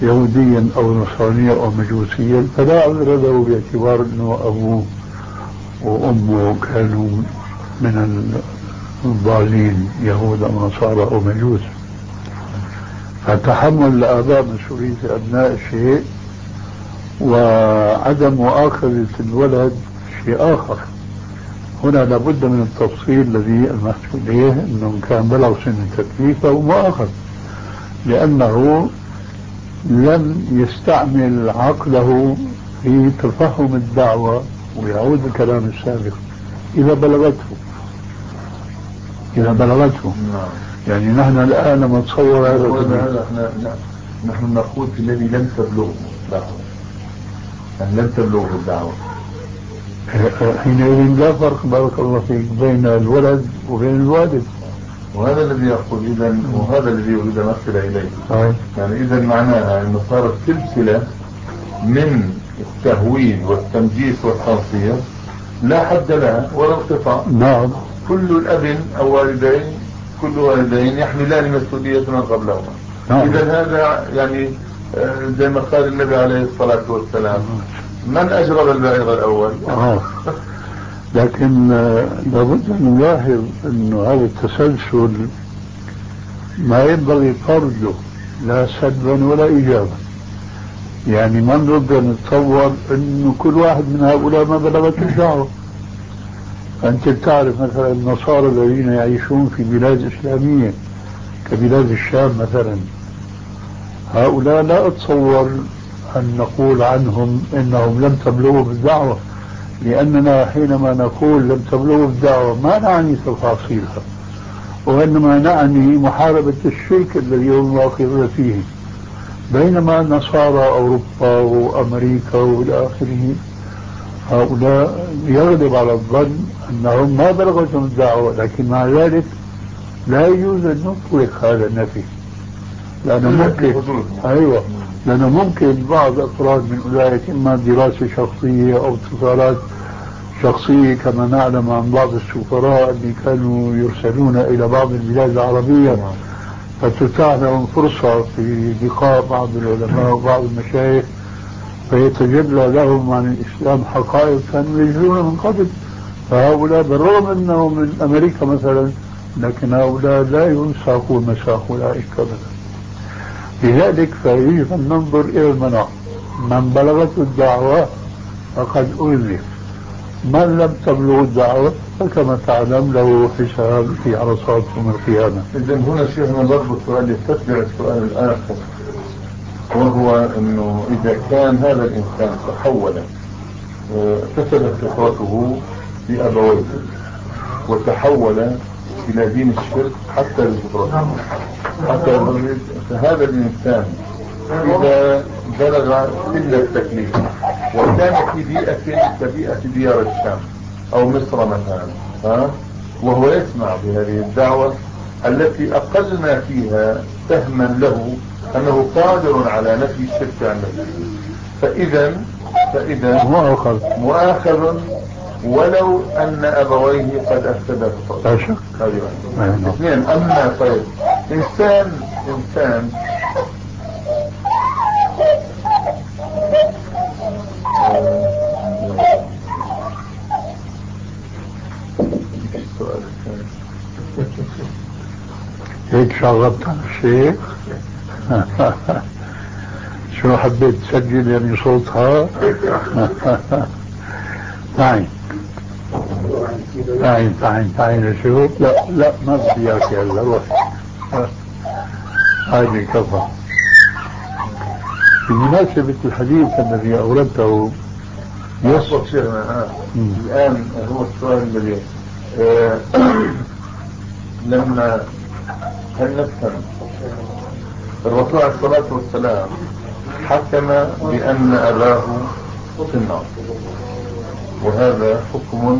يهوديا أو نصرانيا أو مجوسيا فلا عذر له باعتبار أنه أبوه وأمه كانوا من الضالين يهود أو نصارى أو مجوس، فتحمل الآباء مسؤولية أبناء شيء وعدم مؤاخذة الولد شيء آخر. هنا لابد من التفصيل الذي المحسوب إليه أنه كان بلغ سن التكليف أو مؤاخذ، لأنه لم يستعمل عقله في تفهم الدعوة. ويعود الكلام السابق إذا بلغته إذا بلغته يعني نحن الآن نتصور هذا نحن نقول في الذي لم تبلغه الدعوة، أن لم تبلغه الدعوة. حينئذ لا فرق بارك الله فيك بين الولد وبين الوالد، وهذا الذي يقول إذا، وهذا الذي يريد أن أصل إليه. أي. يعني إذا معناها أنه صارت سلسلة من التهويل والتمجيس والتنصير لا حد لها ولا انقطاع. نعم. كل الأب أو والدين كل والدين يحملان مسؤولية من قبلهما. نعم. إذا هذا يعني زي ما قال النبي عليه الصلاة والسلام، من أجرب البعير الأول؟ آه. لكن لابد أن نلاحظ أنه هذا التسلسل ما ينبغي فرضه لا سلبا ولا إيجابا. يعني ما نقدر نتصور أنه كل واحد من هؤلاء ما بلغت الدعوة. أنت تعرف مثلا النصارى الذين يعيشون في بلاد إسلامية كبلاد الشام مثلا، هؤلاء لا أتصور أن نقول عنهم إنهم لم تبلغوا بالدعوة، لأننا حينما نقول لم تبلغوا بالدعوة ما نعني تفاصيلها، وإنما نعني محاربة الشرك الذي هم واقعون فيه. بينما نصارى أوروبا وأمريكا وإلى آخره هؤلاء يغلب على الظن أنهم ما بلغتهم الدعوة، لكن مع ذلك لا يجوز أن نطلق هذا النفي، لأنه ممكن أيوة لأنه ممكن بعض أفراد من أولئك إما دراسة شخصية أو اتصالات شخصية كما نعلم عن بعض السفراء اللي كانوا يرسلون إلى بعض البلاد العربية فتتاح لهم فرصة في لقاء بعض العلماء وبعض المشايخ فيتجلى لهم عن الإسلام حقائق كانوا يجهلون من قبل. فهؤلاء بالرغم أنهم من أمريكا مثلا، لكن هؤلاء لا ينساقوا مساق أولئك أبدا. لذلك فيجب أن ننظر إلى المناط. من بلغته الدعوة فقد أذن، من لم تبلغ الدعوة فكما تعلم له حساب في عرصات يوم القيامة. إذن هنا شيخنا ضرب السؤال يستتبع السؤال الآخر، وهو أنه إذا كان هذا الإنسان تحول فسدت فطرته بأبويه وتحول إلى دين الشرك حتى بفطرته حتى فهذا الإنسان إذا بلغ سن التكليف وكان في بيئة كبيئة ديار الشام أو مصر مثلا، ها وهو يسمع بهذه الدعوة التي أقل ما فيها فهما له أنه قادر على نفي الشرك عن نفسه، فإذا فإذا مؤاخذ مؤاخذ ولو أن أبويه قد أفسد فطرته. لا شك. اثنين. أما طيب إنسان إنسان السؤال الثاني هيك شغبت على الشيخ شو حبيت تسجل يعني صوتها تعين تعين تعين تعين شو لا لا ما بدي اياك هلا روح هاي كفى. بمناسبة الحديث الذي أوردته يصبح شيخنا الآن هو السؤال الذي آه لما هل نفهم الرسول عليه الصلاة والسلام حكم بأن أباه في النار، وهذا حكم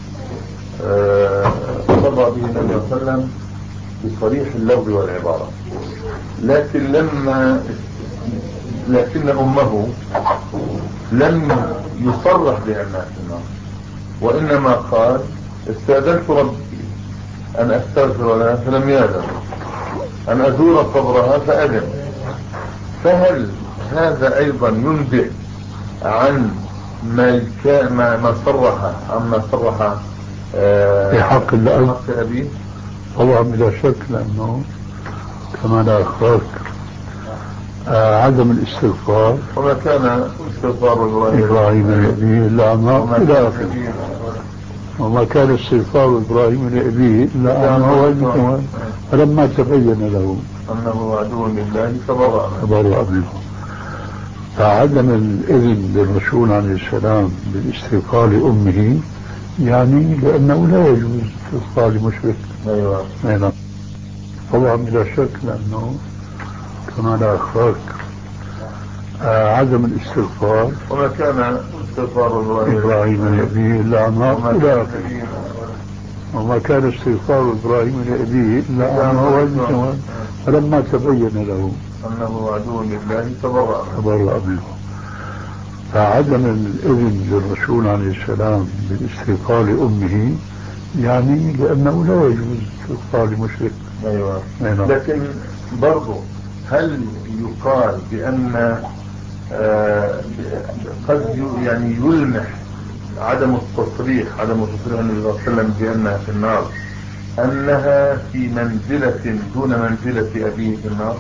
قضى به النبي صلى الله عليه وسلم بصريح اللفظ والعبارة، لكن لما لكن أمه لم يصرح بأنها في النار، وإنما قال استأذنت ربي أن أستغفر لها فلم يأذن، أن أزور قبرها فأذن. فهل هذا أيضا ينبئ عن ما ما ما صرح أما صرح في حق الأب حق أبيه طبعا بلا شك، لأنه كما لا أخبرك آه عدم الاستغفار وما كان استغفار إبراهيم لأبيه إلا عن إلى آخره، وما كان استغفار إبراهيم لأبيه إلا عن موعظة فلما تبين له أنه عدو لله تبرأ منه. فعدم الإذن للرسول عليه السلام بالاستغفار لأمه يعني لأنه لا يجوز استغفار لمشرك. أيوة. أيضا طبعا بلا شك، لأنه كما لا أخبرك آه عدم الاستغفار وما كان استغفار إبراهيم لأبيه إلا عن موعظة وما كان استغفار إبراهيم لأبيه إلا عن موعظة فلما تبين له أنه عدو لله تبرأ منه. فعدم الإذن للرسول عليه السلام بالاستغفار لأمه يعني لأنه لا يجوز استغفار لمشرك. أيوة. أيوة. لكن برضو هل يقال بأن آه قد يعني يلمح عدم التصريح عدم التصريح النبي صلى الله عليه وسلم بأنها في النار أنها في منزلة دون منزلة أبيه في النار؟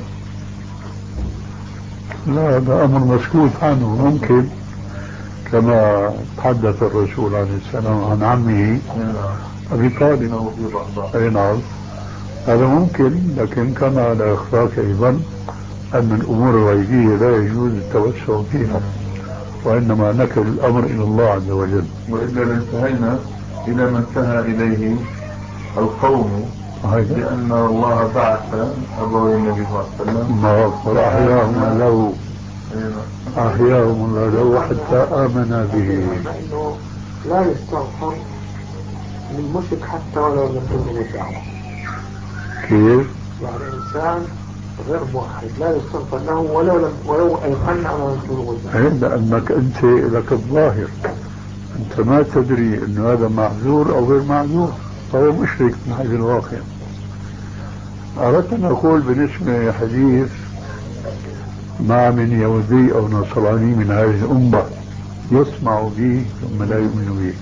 لا، هذا أمر مسكوت عنه. ممكن كما تحدث الرسول عليه السلام عن عمه أبي طالب، أي نعم هذا ممكن، لكن كما لا يخفاك أيضا أن الأمور الغيبية لا يجوز التوسع فيها، وإنما نكل الأمر إلى الله عز وجل. وإلا لانتهينا إلى ما انتهى إليه القوم لأن الله بعث أبوي النبي صلى الله عليه وسلم فأحياهم له أحياهم له حتى آمن به. لا يستغفر للمشرك حتى ولو لم يكن دعوة. كيف؟ يعني إنسان غير موحد لا يستغفر له ولو لم ولو أيقن على أن يكون دعوة. لأنك أنت لك الظاهر، أنت ما تدري أنه هذا معذور أو غير معذور، فهو مشرك من حيث الواقع. أردت أن أقول بالنسبة لحديث ما من يهودي أو نصراني من هذه الأمة يسمع به ثم لا يؤمن به.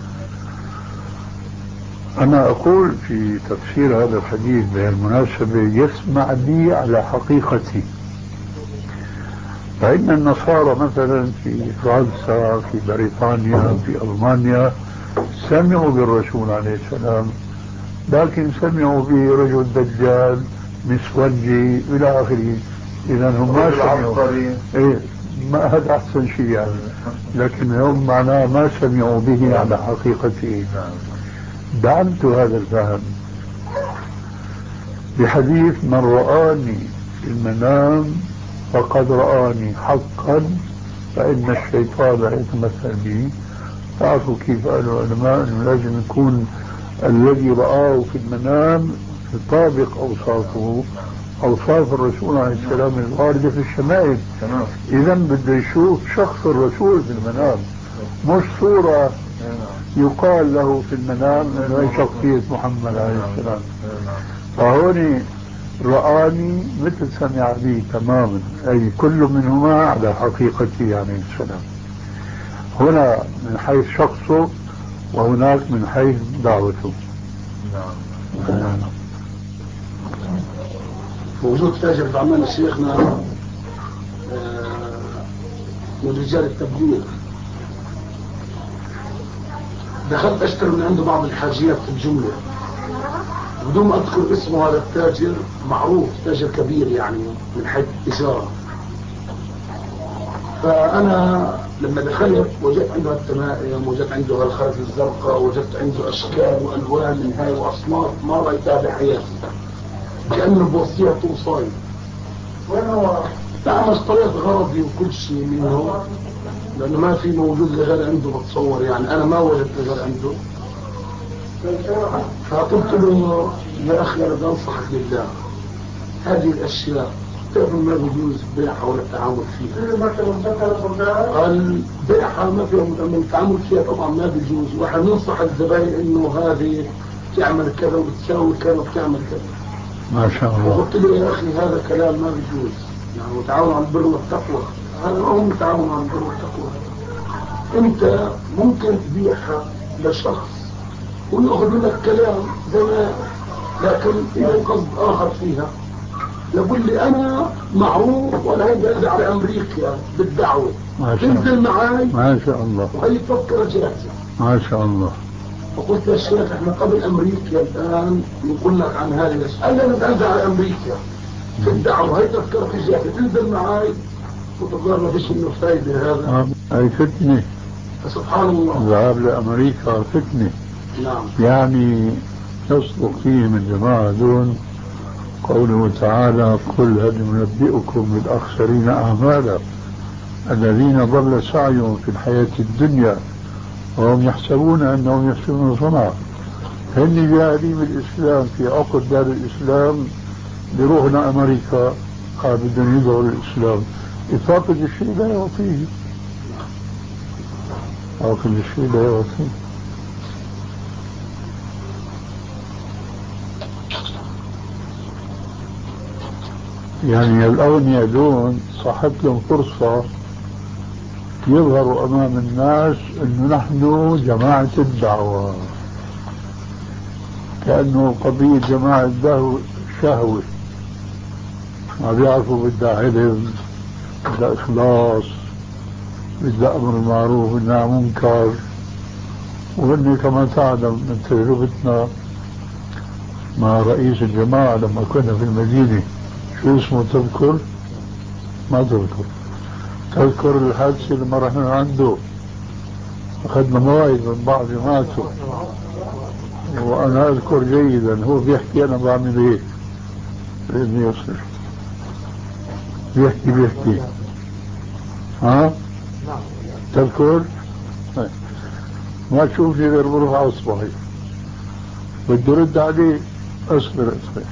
أنا أقول في تفسير هذا الحديث بالمناسبة يسمع بي على حقيقتي. فإن النصارى مثلا في فرنسا، في بريطانيا، في ألمانيا سمعوا بالرسول عليه السلام، لكن سمعوا به رجل دجال مسودي إلى آخره. إذا هم ما سمعوا إيه ما هذا أحسن شيء يعني، لكن هم معناه ما سمعوا به على حقيقته. دعمت هذا الفهم بحديث من رآني في المنام فقد رآني حقا فإن الشيطان يتمثل به. تعرفوا كيف قالوا العلماء أنه لازم يكون الذي رآه في المنام يطابق أوصافه أوصاف الرسول عليه السلام الواردة في الشمائل. إذا بده يشوف شخص الرسول في المنام، مش صورة يقال له في المنام أنه هي شخصية محمد عليه السلام. فهوني رآني مثل سمع بي تماما، أي كل منهما على حقيقته عليه السلام. هنا من حيث شخصه وهناك من حيث دعوته. نعم. موجود تاجر في عمان شيخنا من رجال التبليغ، دخلت اشتري من عنده بعض الحاجيات في الجملة بدون ما اذكر اسمه. هذا التاجر معروف تاجر كبير يعني من حيث التجارة. فانا لما دخلت وجدت عنده التمائم، وجدت عنده الخرز الزرقاء، وجدت عنده اشكال والوان من هاي واصناف ما رايتها بحياتي، كأنه بوصية توصاي. وانا نعم اشتريت غرضي وكل شيء منه لانه ما في موجود لغير عنده، بتصور يعني انا ما وجدت لغير عنده. فقلت له يا اخي انا بدي انصحك لله، هذه الاشياء تعرف ما بيجوز بيعها ولا التعامل فيها. قال بيعها ما فيها، من التعامل فيها طبعا ما بيجوز، واحنا ننصح الزبائن انه هذه تعمل كذا وبتساوي كذا وبتعمل كذا. ما شاء الله. وقلت له يا اخي هذا كلام ما بيجوز، يعني وتعاون على البر والتقوى، هذا هم تعاون على البر والتقوى. انت ممكن تبيعها لشخص ويأخذ منك كلام زي ما، لكن له قصد اخر فيها. يقول لي انا معروف وانا هيك بنزل على امريكا بالدعوه، تنزل معاي ما شاء الله، وهي تفكر جاهزه ما شاء الله. فقلت يا شيخ احنا قبل امريكا الان نقول لك عن هذه الاشياء. قال لي انا بنزل على امريكا في الدعوه، هي تفكر جاهزه، تنزل معاي وتظهر ما فيش منه فايده. هذا هاي فتنه، سبحان الله. الذهاب لامريكا فتنه. نعم. يعني يصدق فيهم الجماعه دون قوله تعالى: قل هل ننبئكم بالاخسرين اعمالا الذين ضل سعيهم في الحياه الدنيا وهم يحسبون انهم يحسنون صنعا. هن جاهلين بالاسلام في عقد دار الاسلام، بيروحوا لامريكا بدهم يظهروا الاسلام، يفاقد الشيء لا يعطيه، فاقد الشيء لا يعطيه. يعني الأغنياء دون صحت لهم فرصة يظهروا أمام الناس إنه نحن جماعة الدعوة، كأنه قضية جماعة الدعوة شهوة، ما بيعرفوا بدها علم، بدها إخلاص، بدها أمر معروف والنهي عن منكر. وإني كما تعلم من تجربتنا مع رئيس الجماعة لما كنا في المدينة، شو اسمه تذكر؟ ما تذكر. تذكر الحادثة لما رحنا عنده أخذنا مواعيد من بعض جماعته، وأنا أذكر جيدا هو بيحكي أنا بعمل إيه بإذن يصير، بيحكي بيحكي ها تذكر؟ ما تشوفني غير بروح أصبحي بدي رد عليه، أصبر أصبر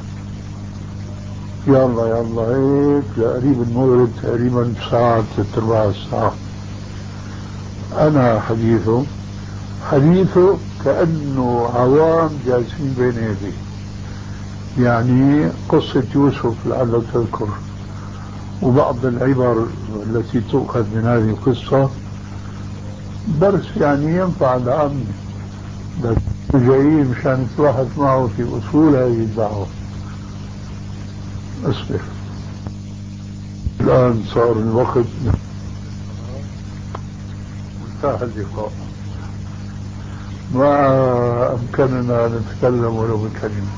يلا يلا هيك لقريب المغرب تقريبا ساعة ثلاث أرباع الساعة. أنا حديثه حديثه كأنه عوام جالسين بين يديه. يعني قصة يوسف لعلك تذكر، وبعض العبر التي تؤخذ من هذه القصة، درس يعني ينفع العام، جايين مشان نتواحد معه في أصول هذه الدعوة. أصبر، الآن صار الوقت منتهى اللقاء، ما أمكننا نتكلم ولو بكلمة.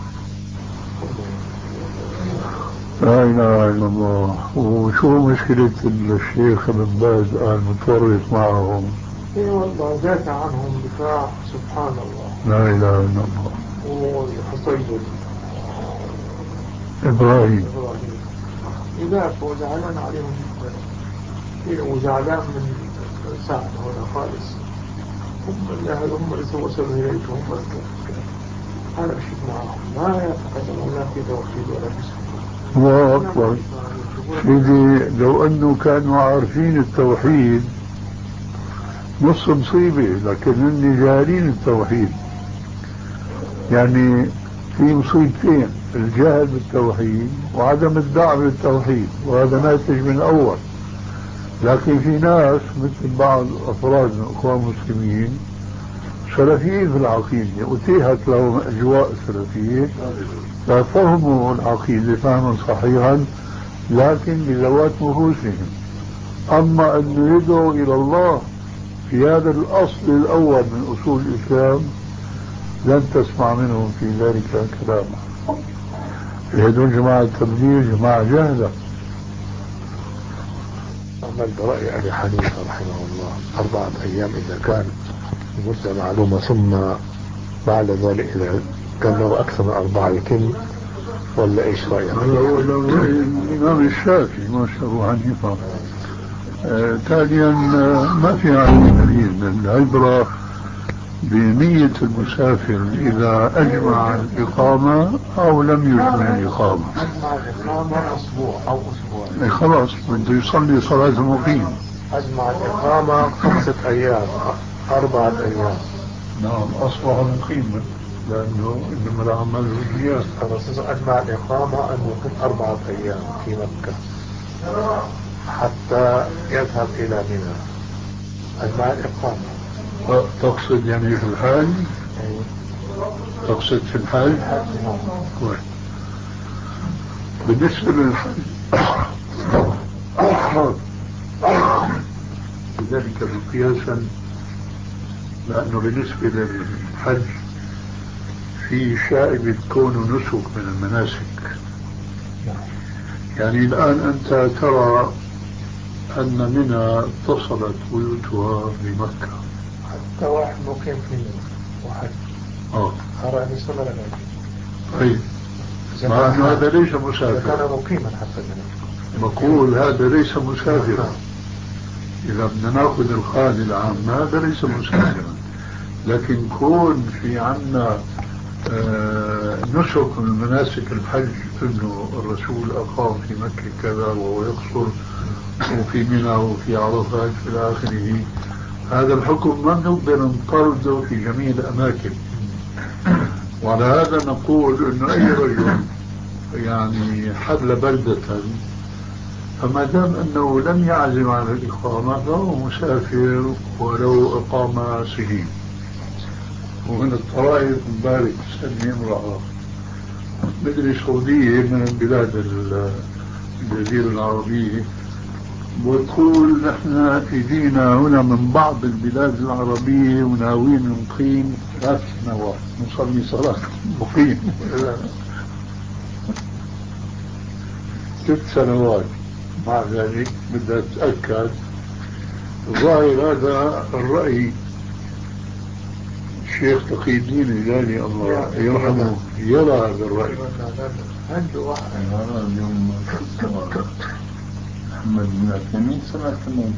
لا إله إلا الله. وشو مشكلة الشيخ ابن باز الآن متورط معهم؟ اي والله ذات عنهم دفاع سبحان الله. لا إله إلا الله. وحصيد إبراهيم إذا وزعلان عليهم جدا، وزعلان من سعد هنا خالص، هم اللي هم اللي وصلوا إليك، هم أنا مشيت معهم ما يتقدمون لا في توحيد ولا في سنة. الله أكبر. سيدي لو أنه كانوا عارفين التوحيد نص مصيبة، لكن هن جاهلين التوحيد. يعني في مصيبتين: الجهل بالتوحيد وعدم الدعوة بالتوحيد، وهذا ناتج من أول. لكن في ناس مثل بعض أفراد من الأخوان المسلمين سلفيين في العقيدة، أتيحت لهم أجواء سلفية ففهموا العقيدة فهما صحيحا، لكن بذوات نفوسهم. أما أن يدعوا إلى الله في هذا الأصل الأول من أصول الإسلام لن تسمع منهم في ذلك كلاما. هذول جماعة التبليغ جماعة جهلة. أعمل برأي أبي حنيفة رحمه الله أربعة أيام إذا كان مدة معلومة، ثم بعد ذلك إذا كان له أكثر من أربعة يتم، ولا إيش رأيك؟ هذا هو الإمام الشافعي ما شاء الله حنيفة. آه تاليا آه ما في عندي دليل. العبرة بنية المسافر إذا أجمع الإقامة أو لم يجمع الإقامة. أجمع الإقامة أسبوع أو أسبوع، خلاص بده يصلي صلاة المقيم. أجمع الإقامة خمسة أيام أربعة أيام. نعم أصبح مقيما لأنه إنما العمل بالنيات. أجمع الإقامة أن يكون أربعة أيام في مكة حتى يذهب إلى منى. مع الإقامة. تقصد يعني في الحال؟ تقصد في الحال؟ كويس. بالنسبة للحج لذلك قياسا، لأنه بالنسبة للحج في شائبة كونه نسك من المناسك. يعني الآن أنت ترى أن منى اتصلت بيوتها بمكة، حتى واحد مقيم في منى واحد اه أرى أن يصل لنا. طيب، مع أنه هذا ليس مسافر، كان مقيما حتى منى. بقول هذا ليس مسافرا. إذا بدنا ناخذ القاعدة العامة هذا ليس مسافرا، لكن كون في عنا آه نسك من مناسك الحج انه الرسول اقام في مكة كذا وهو يقصر وفي منى وفي عرفات الى اخره، هذا الحكم ما نقدر نطرده في جميع الاماكن. وعلى هذا نقول انه اي رجل يعني حل بلدة فما دام انه لم يعزم على الاقامة فهو مسافر ولو اقام سنين. ومن الطرائف مبارك سني امرأة مدري سعودية من البلاد الجزيرة العربية، وتقول نحن اجينا هنا من بعض البلاد العربية وناويين نقيم ثلاث سنوات نصلي صلاة مقيم ست سنوات. مع ذلك بدها تتأكد. الظاهر هذا الرأي الشيخ تقي الدين الهلالي الله يرحمه يرى هذا الرأي. عنده واحد اليوم محمد بن عثيمين سمعت انه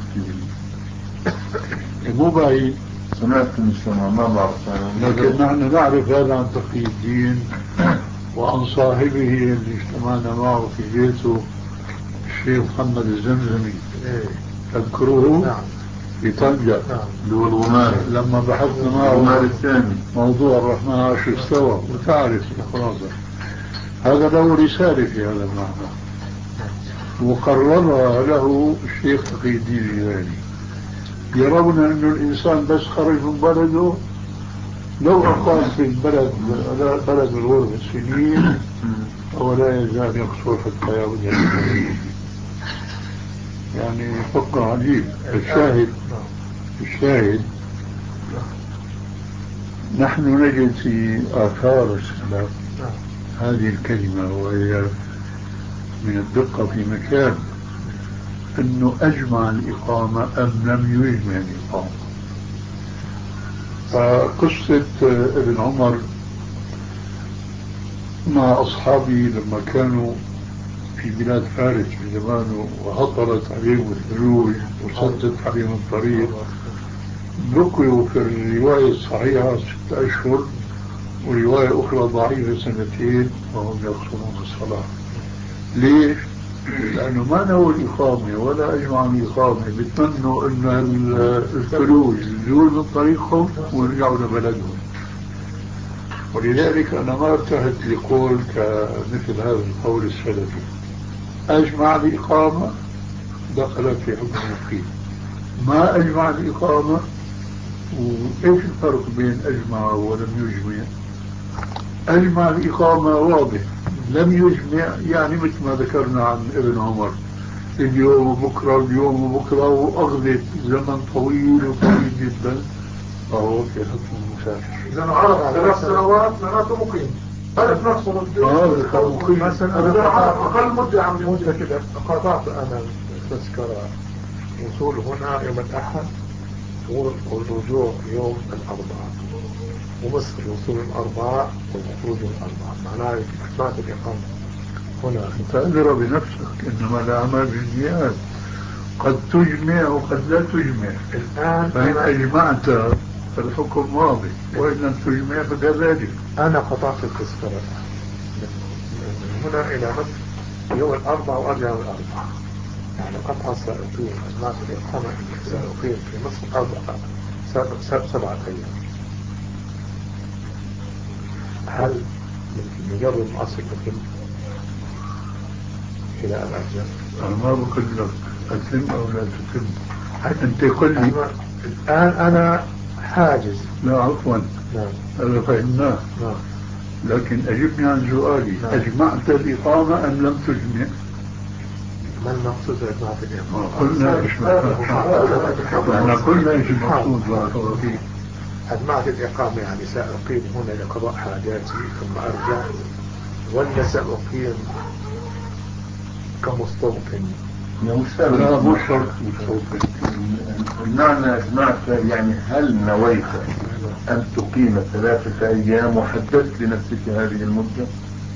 كثير مو بعيد، سمعت من السماء ما بعرف، لكن نحن نعرف هذا عن تقي الدين وعن صاحبه اللي اجتمعنا معه في بيته الشيخ محمد الزمزمي، تذكروه؟ نعم. في طنجة الغمار لما بحثنا معه الثاني موضوع الرحمن عرش استوى، وتعرف الخلاصة. هذا له رسالة في هذا المعنى وقررها له الشيخ تقي الدين الهلالي. يرون أن الإنسان بس خرج من بلده لو أقام في البلد بلد الغرب السنين هو لا يزال يقصر حتى يعود يعني فقه عجيب. الشاهد الشاهد نحن نجد في آثار السلف هذه الكلمة، وهي من الدقة في مكان أنه أجمع الإقامة أم لم يجمع الإقامة. فقصة ابن عمر مع أصحابه لما كانوا في بلاد فارس في زمانه وهطلت عليهم الثلوج وسدت عليهم الطريق، بقيوا في الرواية الصحيحة ست أشهر ورواية أخرى ضعيفة سنتين وهم يقصرون الصلاة. ليش؟ لأنه ما نووا الإقامة ولا أجمعوا الإقامة، بيتمنوا أن الثلوج يزول من طريقهم ويرجعوا لبلدهم. ولذلك أنا ما ارتحت لقول كمثل هذا القول السلفي أجمع الإقامة دخلت في حكم المقيم، ما أجمع الإقامة. وإيش الفرق بين أجمع ولم يجمع؟ أجمع الإقامة واضح، لم يجمع يعني مثل ما ذكرنا عن ابن عمر اليوم وبكرة اليوم وبكرة وأخذت زمن طويل وطويل جدا، فهو في حكم المسافر. إذا عرف ثلاث سنوات معناته مقيم. هذا نفس هذا كان مقيم. مثلا أقل مدة عم مدة كده قطعت أنا تذكرة وصول هنا يوم الأحد والرجوع يوم الأربعاء، ومصر وصول الأربعاء والخروج الأربعاء، معناه إثبات الإقامة هنا. أنت أدرى بنفسك إنما الأعمال بالنيات، قد تجمع وقد لا تجمع. الآن فإن أجمعت فالحكم واضح وإن لم تجمع فكذلك. أنا قطعت التذكرة من هنا إلى مصر يوم الأربعاء وأرجع يوم الأربعاء، يعني قطع سأقيم الناس الإقامة سأقيم في مصر أربعة سبعة أيام. هل مجرد ما أصل أتم إلى الأرجاء؟ أنا ما بقول لك أتم أو لا تتم، أنت قل لي الآن أنا حاجز. لا عفوا. نعم. هذا فهمناه. نعم. لكن أجبني عن سؤالي. نعم. أجمعت الإقامة أم لم تجمع؟ ما المقصود أجمعت الإقامة؟ قلنا احنا قلنا ايش المقصود بارك الله فيك. أجمعت الإقامة يعني سأقيم هنا لقضاء حاجاتي ثم أرجع، ولا سأقيم كمستوطن؟ لا مش شرط مستوطن. المعنى أجمعت يعني هل نويت أن تقيم ثلاثة أيام وحددت لنفسك هذه المدة؟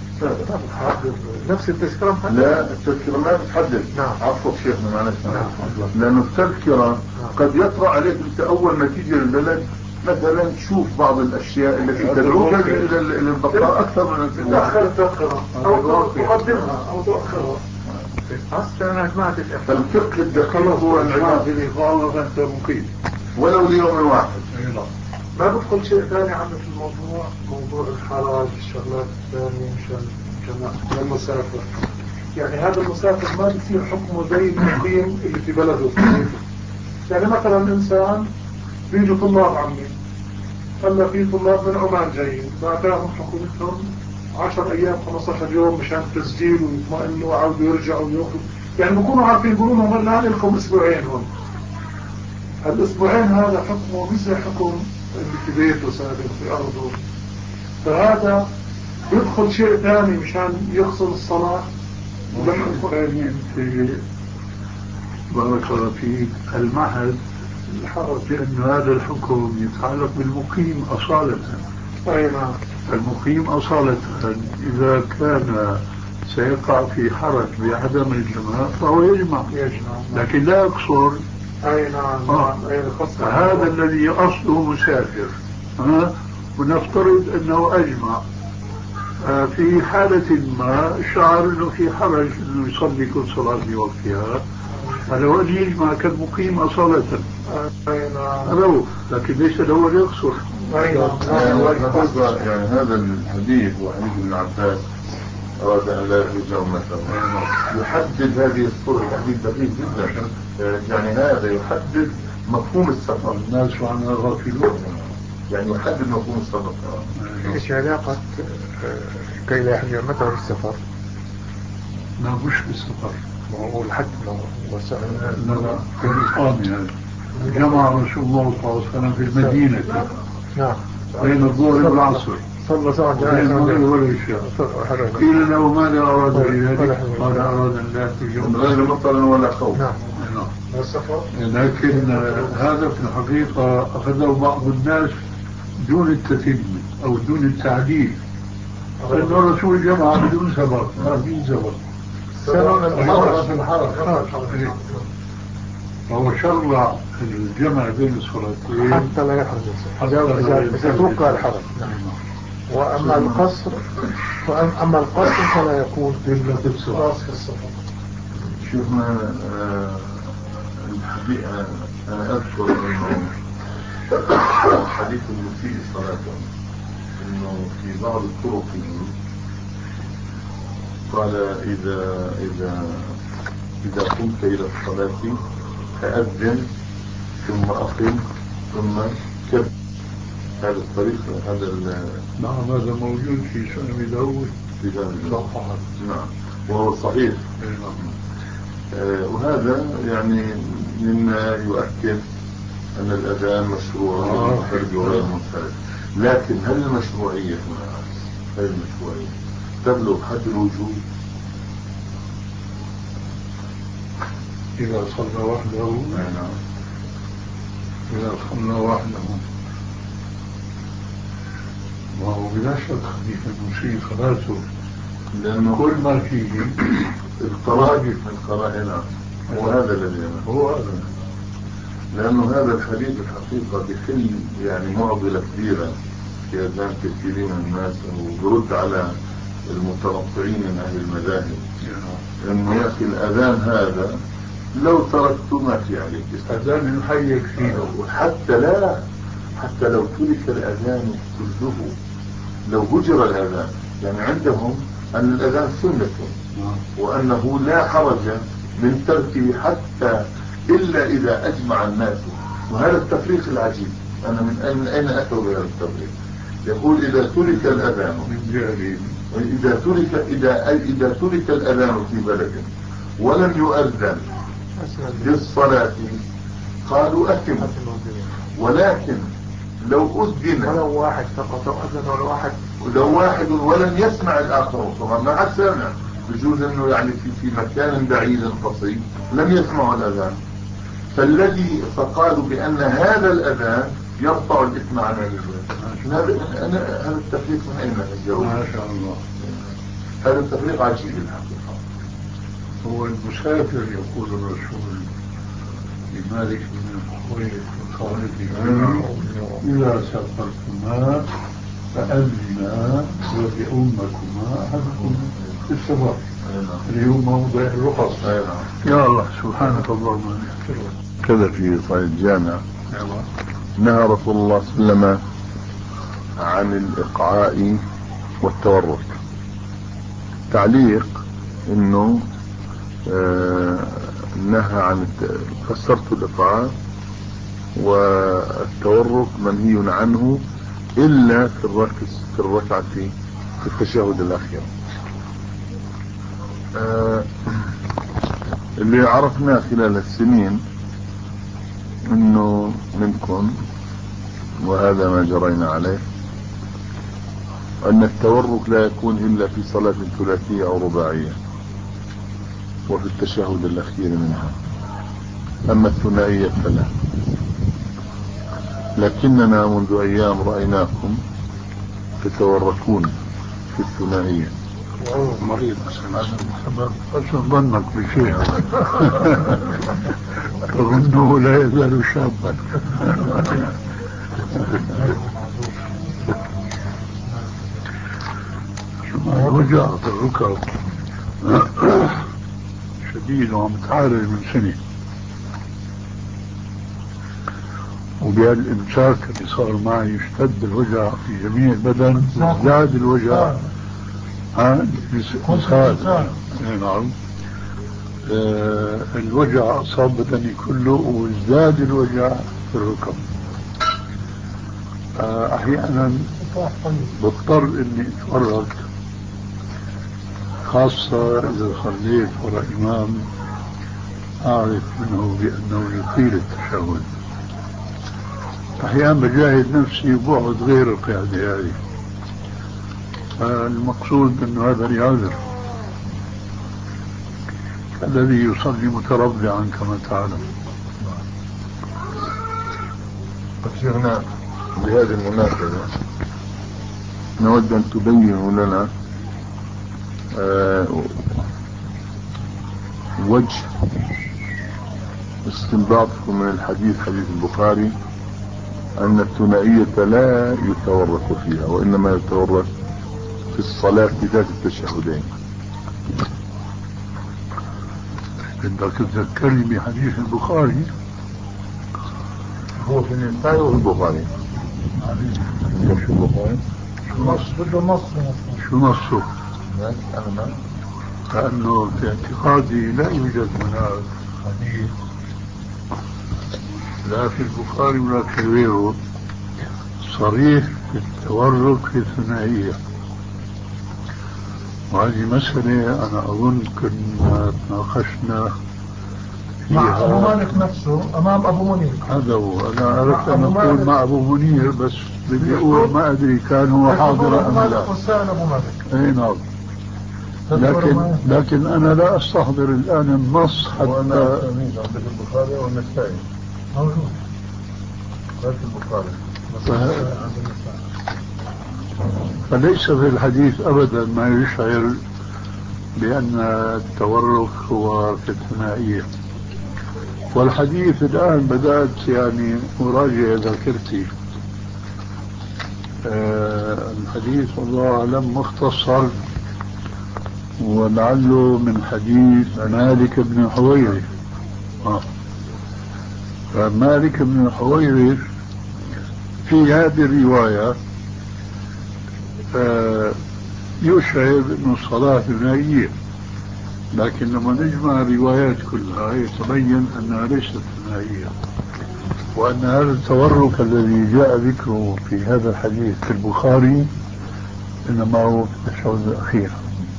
نفس التذكرة محدد؟ لا التذكرة ما بتحدد. نعم. عفوا شيخنا معلش. نعم. لأنه التذكرة قد يطرأ عليك أنت أول ما تيجي للبلد مثلا تشوف بعض الأشياء التي تدعوك إلى البقاء أكثر من تأخر التذكرة أو تقدمها أو تؤخرها. أصلا أنا أجمعت الإقامة. الفقه الدقيق هو أجمعت الإقامة فأنت مقيم ولو ليوم واحد. ما بدخل شيء ثاني عم في الموضوع، موضوع الحراج الشغلات الثانية مشان جماعة المسافر. يعني هذا المسافر ما بيصير حكمه زي المقيم اللي في بلده في بيته. يعني مثلا إنسان بيجوا طلاب عمي، هلا في طلاب من عمان جايين بعدهم حكومتهم عشر أيام خمسة عشر يوم مشان تسجيل ويطمئنوا وعودوا يرجعوا ويأخذوا، يعني بيكونوا عارفين يقولوا لهم هلا لكم أسبوعين هون. الأسبوعين هذا حكمه مش زي حكم اللي في بيته ساكن في أرضه. فهذا يدخل شيء ثاني مشان يغسل الصلاة. ولما ثاني أنت بارك الله فيك المعهد الحرج لأن هذا الحكم يتعلق بالمقيم أصالة. أي نعم. المقيم أصالة إذا كان سيقع في حرج بعدم الجماع فهو يجمع. يجمع. لكن لا يقصر. أي نعم. آه. هذا الذي أصله مسافر. ها ونفترض أنه أجمع في حالة ما شعر أنه في حرج أنه يصلي كل صلاة بوقتها، هذا هو اللي يجمع كالمقيم أصالة. نعم. لكن ليس له يقصر. يعني هذا الحديث وحديث ابن عباس أراد أن لا يخرج أمته يحدد هذه الصورة تحديد دقيق جدا. يعني هذا يحدد مفهوم السفر. الناس عنها غافلون. يعني يحدد مفهوم السفر. ايش علاقة كي لا يحرج أمته بالسفر؟ لا مش بالسفر. هو الحد لا لا كالإقامة يعني. جمع رسول الله صلى الله عليه وسلم في المدينة. نعم. بين الظهر والعصر. صلى ساعة بين المغرب والعشاء. قيل له ماذا أراد بذلك؟ قال أراد أن لا تجوم غير مطر ولا خوف. نعم. لكن هذا في الحقيقة أخذه بعض الناس دون التتم أو دون التعديل. لأن الرسول جمع بدون سبب. بدون سبب. سبب الحرج في الحرج. فهو شرع الجمع بين الصلاتين حتى لا يحرج إذا توقع الحرج. وأما القصر وأما القصر فلا يكون إلا في الصلاة. شوفنا الحديث أنا أذكر أنه حديث المسيء الصلاة أنه في بعض الطرق قال إذا إذا إذا قمت إلى الصلاة فأذن ثم أقم ثم كبر. هذا الطريق هذا نعم هذا موجود في سنن داود في ذلك. نعم وهو صحيح. آه وهذا يعني مما يؤكد أن الأذان مشروع منفرد وغير منفرد. لكن هل المشروعية هنا هل المشروعية تبلغ حد الوجوب؟ إذا صلى وحده. نعم. إذا صلى وحده وهو بلا شك حديث المسيء صلاته لأنه كل ما فيه القرائن القرائن وهذا الذي هو هذا. لأنه هذا الحديث الحقيقة بحل يعني معضلة كبيرة في أذهان كثيرين من الناس ويرد على المتنطعين من أهل المذاهب. لأنه يا أخي الأذان هذا لو تركت ما في عليك أذان يحيك فيه. وحتى لا حتى لو ترك الأذان كله لو هجر الأذان يعني عندهم أن الأذان سنة وأنه لا حرج من تركه حتى إلا إذا أجمع الناس وهذا التفريق العجيب أنا من أين, من أين أتوا بهذا التفريق؟ يقول إذا ترك الأذان إذا ترك إذا إذا ترك الأذان في بلد ولم يؤذن للصلاة قالوا أتموا، ولكن لو أذن ولو واحد فقط أذن ولا واحد ولو واحد ولم يسمع الآخر طبعا ما عاد سامع، بجوز انه يعني في في مكان بعيد قصير لم يسمعوا الأذان، فالذي فقالوا بأن هذا الأذان يرفع الإثم عن الوالد. هذا أنا هذا التفريق من أين الجواب؟ ما شاء الله، هذا التفريق عجيب الحقيقة. هو المسافر يقول الرسول لمالك بن الحويرث وصاحبه إذا سافرتما فأذنا ولأمكما أحدكم في السفر اللي هو موضع الرخص. يا الله سبحانك اللهم. كذا في صحيح الجامع نهى رسول الله صلى الله عليه وسلم عن الإقعاء والتورك. تعليق انه آه نهى عن فسرت الإقعاء والتورك منهي عنه إلا في الركس في الركعة في التشهد الأخير. آه اللي عرفناه خلال السنين انه منكم وهذا ما جرينا عليه ان التورك لا يكون الا في صلاة ثلاثية او رباعية وفي التشهد الاخير منها، اما الثنائية فلا. لكننا منذ ايام رأيناكم تتوركون في الثنائية. مريض حسن ظنك بشيء تظنه لا يزال شابا. وجع في الركب شديد وعم تعالج من سنة، وبهالامساك اللي صار معي يشتد الوجع في جميع البدن وازداد الوجع. ها مساعد. نعم. آه الوجع أصاب بدني كله وازداد الوجع في الركب. آه أحيانا بضطر إني أتفرج، خاصة إذا صليت وراء إمام أعرف منه بأنه يطيل التشهد. أحيانا بجاهد نفسي وبقعد غير القيادة هذه. المقصود أن هذا يعذر الذي يصلي متربعا كما تعلم. شيخنا بهذه المناسبة نود أن تبينوا لنا آه وجه استنباطكم من الحديث حديث البخاري أن الثنائية لا يتورك فيها وإنما يتورك في الصلاة ذات التشهدين. بدك تذكرني بحديث البخاري. هو في النساء وفي البخاري. شو البخاري؟ شو نص شو نصه؟ لأنه في اعتقادي لا يوجد هناك حديث لا في البخاري ولا في غيره صريح في التورك في الثنائية. وهذه مسألة أنا أظن كنا تناقشنا مع أبو مالك نفسه أمام أبو منير. هذا هو. أنا أردت أن أقول مع أبو منير بس بدي أقول ما أدري كان هو حاضر أم لا. أبو مالك. أي نعم. لكن لكن أنا لا أستحضر الآن النص حتى. وأنا أمين عندك البخاري والنسائي موجود. لا في البخاري. فليس في الحديث أبدا ما يشعر بأن التورك هو في الثنائية. والحديث الآن بدأت يعني أراجع ذاكرتي. آه الحديث والله أعلم مختصر ولعله من حديث مالك بن الحويرث. آه. فمالك بن الحويرث في هذه الرواية آه يشعر أن الصلاة ثنائية، لكن لما نجمع الروايات كلها يتبين أنها ليست ثنائية. وأن هذا التورك الذي جاء ذكره في هذا الحديث في البخاري إنما هو في التشهد الأخير،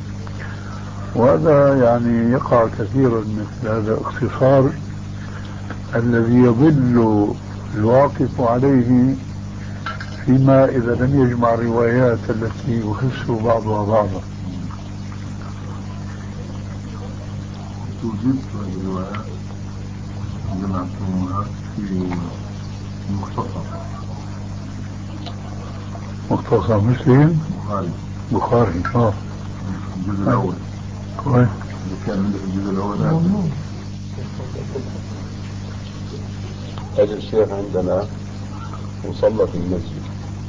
وهذا يعني يقع كثيرا مثل هذا الاختصار الذي يضل الواقف عليه فيما إذا لم يجمع الروايات التي يخص بعضها بعضا. توجد الروايات جمعتموها في مختصر مختصر مسلم بخاري بخاري اه الجزء الأول كويس كان عندك الجزء الأول هذا الشيخ عندنا وصلى في المسجد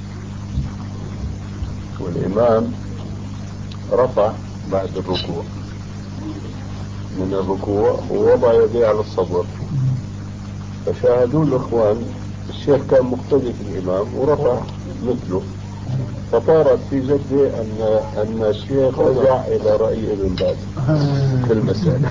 والإمام رفع بعد الركوع من الركوع ووضع يديه على الصدر، فشاهدوا الإخوان الشيخ كان مقتدي في الإمام ورفع مثله، فطارت في جدي أن أن الشيخ رجع إلى رأي ابن باز في المسألة.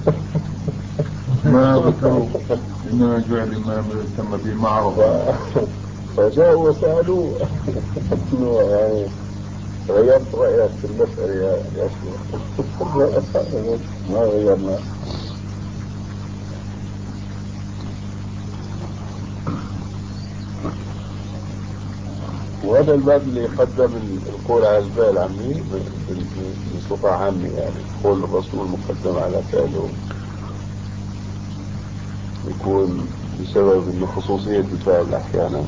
ما ذكروا إنه جعل الإمام تم به معرضة، فجاءوا وسألوا إنه يعني غيرت رأيك في المسألة يا يا شيخ؟ ما غيرنا. وهذا الباب اللي يقدم القول على البال العامي بصفة عامة، يعني قول الرسول مقدم على فعله يكون بسبب انه خصوصية الفعل احيانا.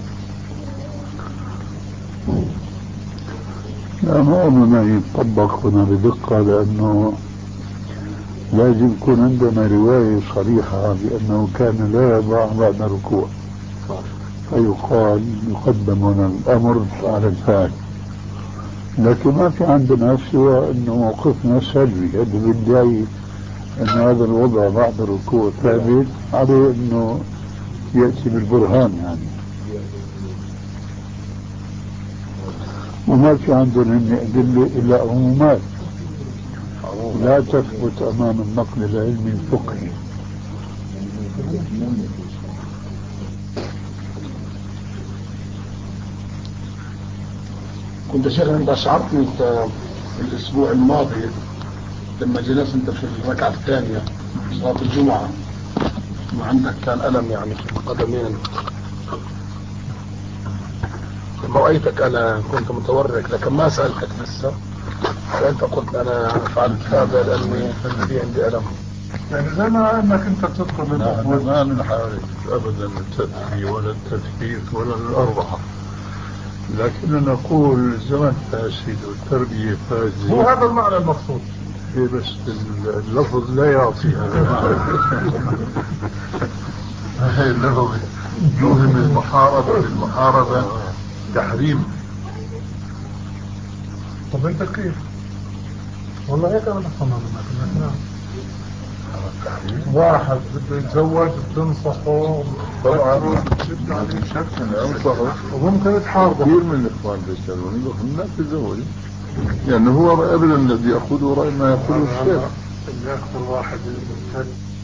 لا، ما ما يطبق هنا بدقة، لأنه لازم يكون عندنا رواية صريحة بأنه كان لا يضع بعد الركوع، فيقال يقدم هنا الأمر على الفعل. لكن ما في عندنا سوى أنه موقفنا سلبي، هذا بداية أن هذا الوضع بعد الركوع ثابت عليه أنه يأتي بالبرهان يعني، وما في عندنا أدلة إلا عمومات لا تثبت أمام النقل العلمي الفقهي. كنت شيخ انت اشعرتني انت الاسبوع الماضي لما جلست انت في الركعه الثانيه في صلاه الجمعه ما عندك كان الم يعني في القدمين، لما رايتك انا كنت متورك لكن ما سالتك لسه، فانت قلت انا فعلت هذا لاني في عندي الم. يعني زي ما انك انت تدخل ما من حالك ابدا التدفي ولا التثبيت ولا الاربعه، لكن نقول الزمن فاسد والتربيه فاسده، هو هذا المعنى المقصود. إيه بس اللفظ لا يعطي هذا المعنى. هاي اللفظ يوهم المحاربه بالمحاربه تحريم. طب انت كيف؟ والله هيك انا بفهم منك. واحد بده يتزوج بتنصحه طبعا شفت عليه شكل انصحه وممكن تحاربه. كثير من الاخوان بيسالوني بقول لا تتزوج، يعني هو ابدا الذي ياخذه راي ما يقوله الشيخ. اللي اكثر واحد